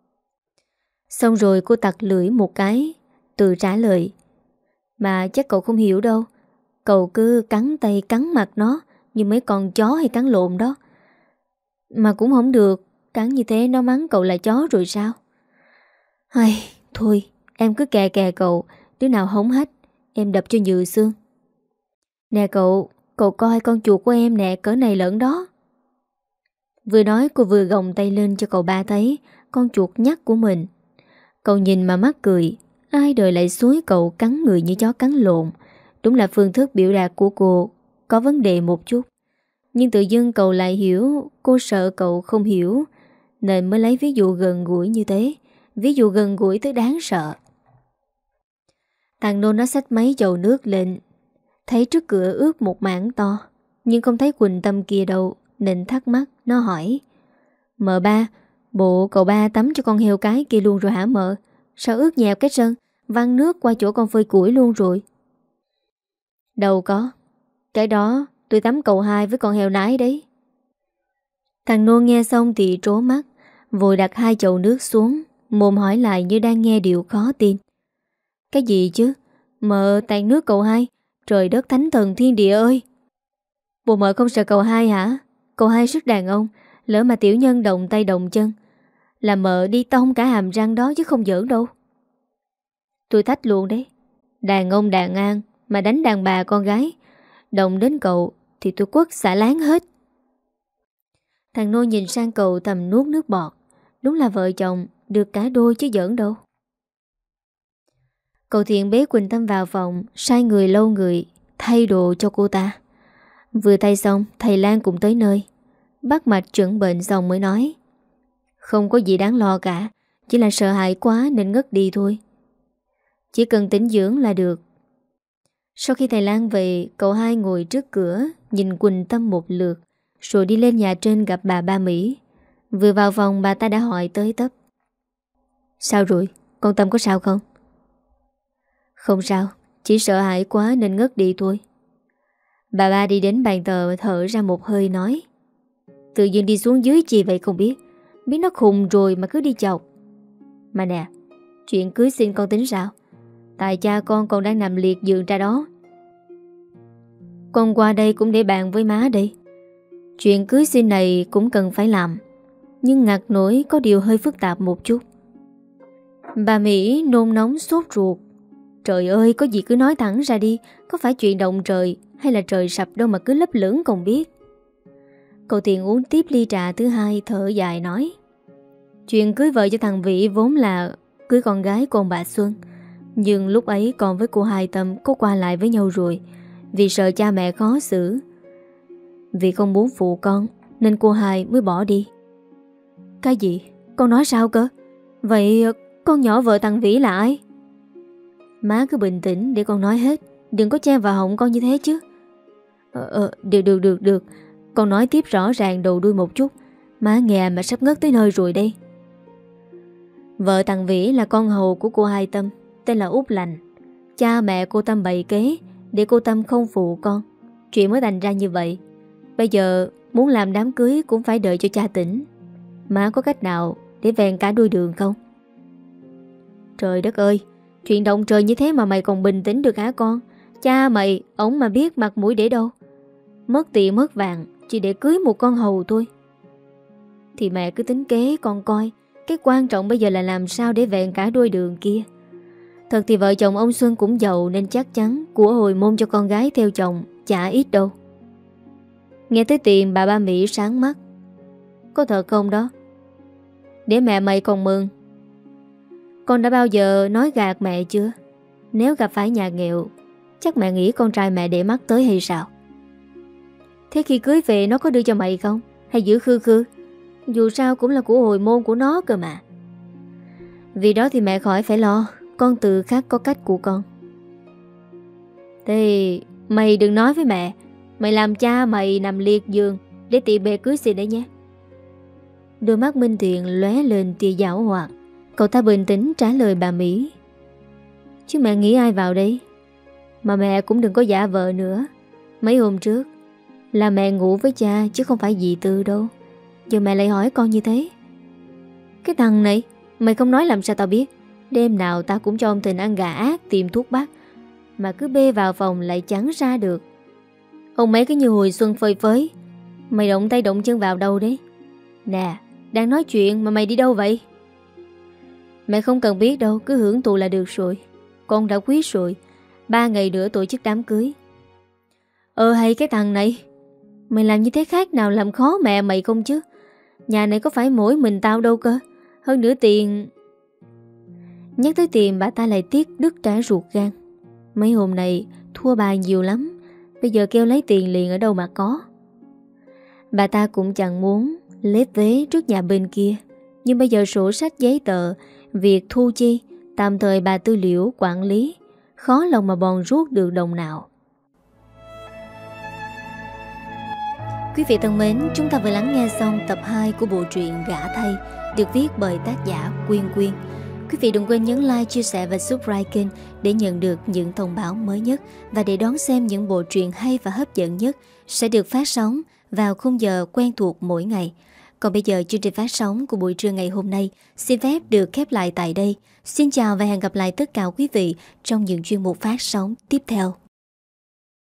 Xong rồi cô tặc lưỡi một cái, tự trả lời. Mà chắc cậu không hiểu đâu. Cậu cứ cắn tay cắn mặt nó như mấy con chó hay cắn lộn đó. Mà cũng không được, cắn như thế nó mắng cậu là chó rồi sao? Ai, thôi, em cứ kè kè cậu, đứa nào hống hách, em đập cho nhừ xương. Nè cậu, cậu coi con chuột của em nè, cỡ này lẫn đó. Vừa nói cô vừa gồng tay lên cho cậu ba thấy con chuột nhắt của mình. Cậu nhìn mà mắc cười. Ai đời lại xúi cậu cắn người như chó cắn lộn. Đúng là phương thức biểu đạt của cô có vấn đề một chút. Nhưng tự dưng cậu lại hiểu. Cô sợ cậu không hiểu nên mới lấy ví dụ gần gũi như thế. Ví dụ gần gũi tới đáng sợ. Thằng Nôn nó xách mấy chậu nước lên, thấy trước cửa ướt một mảng to, nhưng không thấy Quỳnh Tâm kia đâu, nên thắc mắc. Nó hỏi: Mợ ba, Bộ cậu ba tắm cho con heo cái kia luôn rồi hả mợ? Sao ướt nhẹp cái sân, văng nước qua chỗ con phơi củi luôn rồi? Đâu có. Cái đó tôi tắm cậu hai với con heo nái đấy. Thằng Nôn nghe xong thì trố mắt, vội đặt hai chậu nước xuống, mồm hỏi lại như đang nghe điều khó tin. Cái gì chứ? Mợ tạt nước cậu hai? Trời đất thánh thần thiên địa ơi! Bộ mợ không sợ cậu hai hả? Cậu hai sức đàn ông, lỡ mà tiểu nhân động tay động chân là mợ đi tông cả hàm răng đó chứ không giỡn đâu. Tôi thách luôn đấy. Đàn ông đàn an mà đánh đàn bà con gái, động đến cậu thì tôi quất xả láng hết. Thằng Nô nhìn sang cậu thầm nuốt nước bọt. Đúng là vợ chồng được cả đôi chứ giỡn đâu. Cậu Thiện bế Quỳnh Tâm vào phòng, sai người lâu người thay đồ cho cô ta. Vừa thay xong, thầy Lan cũng tới nơi. Bắt mạch chuẩn bệnh xong mới nói: không có gì đáng lo cả, chỉ là sợ hãi quá nên ngất đi thôi. Chỉ cần tĩnh dưỡng là được. Sau khi thầy Lan về, cậu hai ngồi trước cửa nhìn Quỳnh Tâm một lượt, rồi đi lên nhà trên gặp bà Ba Mỹ. Vừa vào phòng bà ta đã hỏi tới tấp: sao rồi? Con Tâm có sao không? Không sao, chỉ sợ hãi quá nên ngất đi thôi. Bà ba đi đến bàn thờ thở ra một hơi nói: tự nhiên đi xuống dưới chi vậy không biết. Biết nó khùng rồi mà cứ đi chọc. Mà nè, chuyện cưới xin con tính sao? Tại cha con còn đang nằm liệt giường ra đó. Con qua đây cũng để bàn với má đây. Chuyện cưới xin này cũng cần phải làm, nhưng ngặt nổi có điều hơi phức tạp một chút. Bà Mỹ nôn nóng sốt ruột: trời ơi, có gì cứ nói thẳng ra đi. Có phải chuyện động trời hay là trời sập đâu mà cứ lấp lửng còn biết. Cậu Tiền uống tiếp ly trà thứ hai, thở dài nói: chuyện cưới vợ cho thằng Vĩ vốn là cưới con gái con bà Xuân. Nhưng lúc ấy con với cô Hai Tâm có qua lại với nhau rồi. Vì sợ cha mẹ khó xử, vì không muốn phụ con, nên cô Hai mới bỏ đi. Cái gì? Con nói sao cơ? Vậy con nhỏ vợ thằng Vĩ là ai? Má cứ bình tĩnh để con nói hết, đừng có chen vào họng con như thế chứ. Ờ, ờ, được được được được Con nói tiếp rõ ràng đầu đuôi một chút. Má nghe mà sắp ngất tới nơi rồi đây. Vợ thằng Vĩ là con hầu của cô Hai Tâm, tên là Út Lành. Cha mẹ cô Tâm bày kế để cô Tâm không phụ con, chuyện mới thành ra như vậy. Bây giờ muốn làm đám cưới cũng phải đợi cho cha tỉnh. Má có cách nào để vẹn cả đuôi đường không? Trời đất ơi, chuyện động trời như thế mà mày còn bình tĩnh được hả con? Cha mày, ổng mà biết mặt mũi để đâu. Mất tiền mất vàng chỉ để cưới một con hầu thôi. Thì mẹ cứ tính kế con coi. Cái quan trọng bây giờ là làm sao để vẹn cả đuôi đường kia. Thật thì vợ chồng ông Xuân cũng giàu, nên chắc chắn của hồi môn cho con gái theo chồng chả ít đâu. Nghe tới tiền, bà Ba Mỹ sáng mắt: có thật không đó? Để mẹ mày còn mừng. Con đã bao giờ nói gạt mẹ chưa? Nếu gặp phải nhà nghèo, chắc mẹ nghĩ con trai mẹ để mắt tới hay sao? Thế khi cưới về nó có đưa cho mày không? Hay giữ khư khư? Dù sao cũng là của hồi môn của nó cơ mà. Vì đó thì mẹ khỏi phải lo. Con tự khắc có cách của con. Thế mày đừng nói với mẹ mày làm cha mày nằm liệt giường để tiện bề cưới xin đấy nhé. Đôi mắt Minh Thiện lóe lên tia giảo hoạt. Cậu ta bình tĩnh trả lời bà Mỹ: chứ mẹ nghĩ ai vào đây? Mà mẹ cũng đừng có giả vờ nữa. Mấy hôm trước là mẹ ngủ với cha chứ không phải dì Tư đâu. Giờ mẹ lại hỏi con như thế. Cái thằng này, mày không nói làm sao tao biết. Đêm nào tao cũng cho ông Thịnh ăn gà ác tìm thuốc bắc, mà cứ bê vào phòng lại chẳng ra được. Ông mấy cái như hồi xuân phơi phới. Mày động tay động chân vào đâu đấy? Nè, đang nói chuyện mà mày đi đâu vậy? Mẹ không cần biết đâu, cứ hưởng thụ là được rồi. Con đã quyết rồi, ba ngày nữa tổ chức đám cưới. Ờ hay cái thằng này, mày làm như thế khác nào làm khó mẹ mày không chứ? Nhà này có phải mỗi mình tao đâu cơ. Hơn nữa tiền... Nhắc tới tiền bà ta lại tiếc đứt trả ruột gan. Mấy hôm nay thua bài nhiều lắm, bây giờ kêu lấy tiền liền ở đâu mà có. Bà ta cũng chẳng muốn lép vế trước nhà bên kia. Nhưng bây giờ sổ sách giấy tờ, việc thu chi tạm thời bà Tư Liễu quản lý, khó lòng mà bòn rút được đồng nào. Quý vị thân mến, chúng ta vừa lắng nghe xong tập hai của bộ truyện Gả Thay, được viết bởi tác giả Quyên Quyên. Quý vị đừng quên nhấn like, chia sẻ và subscribe kênh để nhận được những thông báo mới nhất và để đón xem những bộ truyện hay và hấp dẫn nhất sẽ được phát sóng vào khung giờ quen thuộc mỗi ngày. Còn bây giờ, chương trình phát sóng của buổi trưa ngày hôm nay xin phép được khép lại tại đây. Xin chào và hẹn gặp lại tất cả quý vị trong những chuyên mục phát sóng tiếp theo.